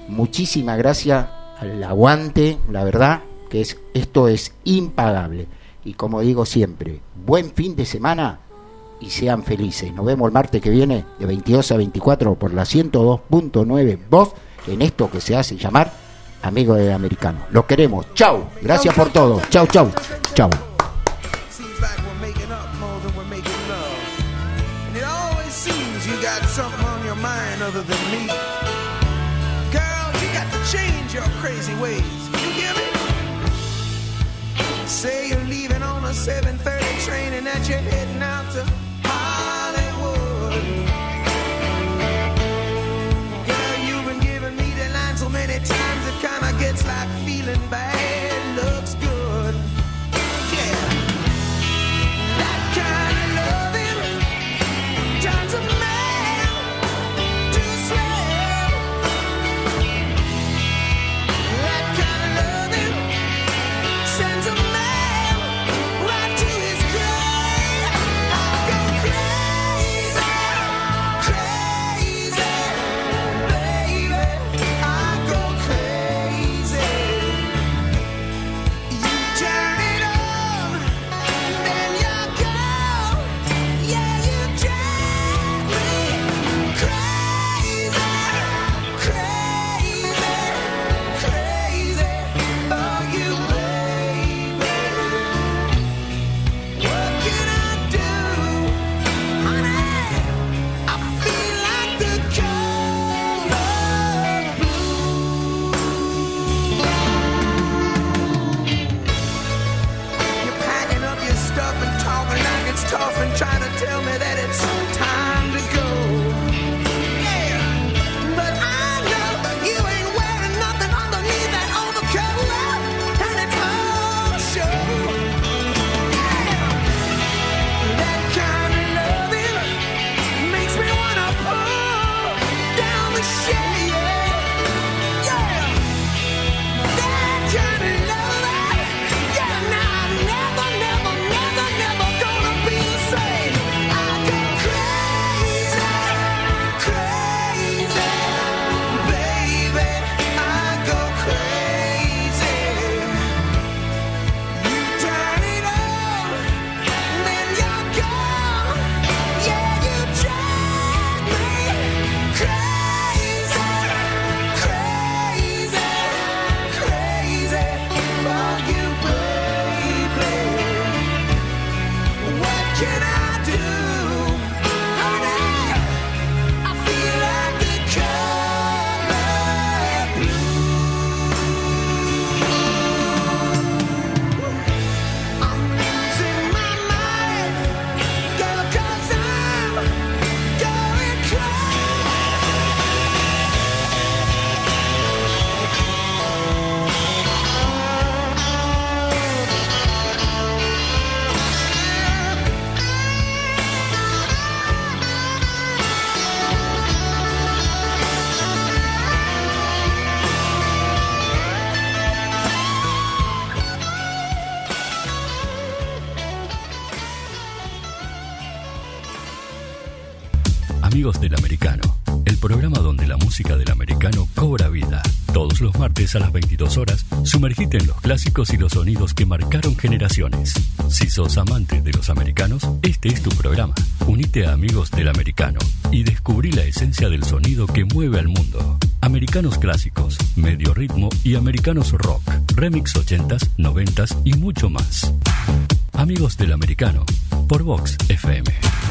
Muchísimas gracias al aguante, la verdad, que es esto es impagable. y como digo siempre, buen fin de semana y sean felices. Nos vemos el martes que viene de veintidós a veinticuatro por la ciento dos punto nueve Voz en esto que se hace llamar Amigos del Americano. Los queremos. Chau. Gracias por todo. Chau, chau. Chau. Something on your mind other than me. Girl, you got to change your crazy ways. You hear me? Say you're leaving on a seven thirty train and that you're heading out to Hollywood. Girl, you've been giving me the line so many times it kinda gets like feeling bad looks good. Yeah. That kind of loving turns a man. Trying to tell me that it's time to go. Yeah, but I know you ain't wearing nothing underneath that overcoat, and it's all show. Yeah, that kind of loving makes me wanna pull down the shade. Yeah, that kind of loving. Yeah, now I'm never, never, never, never gonna be the same. Amigos del Americano, el programa donde la música del americano cobra vida. Todos los martes a las veintidós horas, sumergite en los clásicos y los sonidos que marcaron generaciones. Si sos amante de los americanos, este es tu programa. Unite a Amigos del Americano y descubrí la esencia del sonido que mueve al mundo. Americanos clásicos, medio ritmo y americanos rock, remix ochentas, noventas y mucho más. Amigos del Americano, por Vox F M.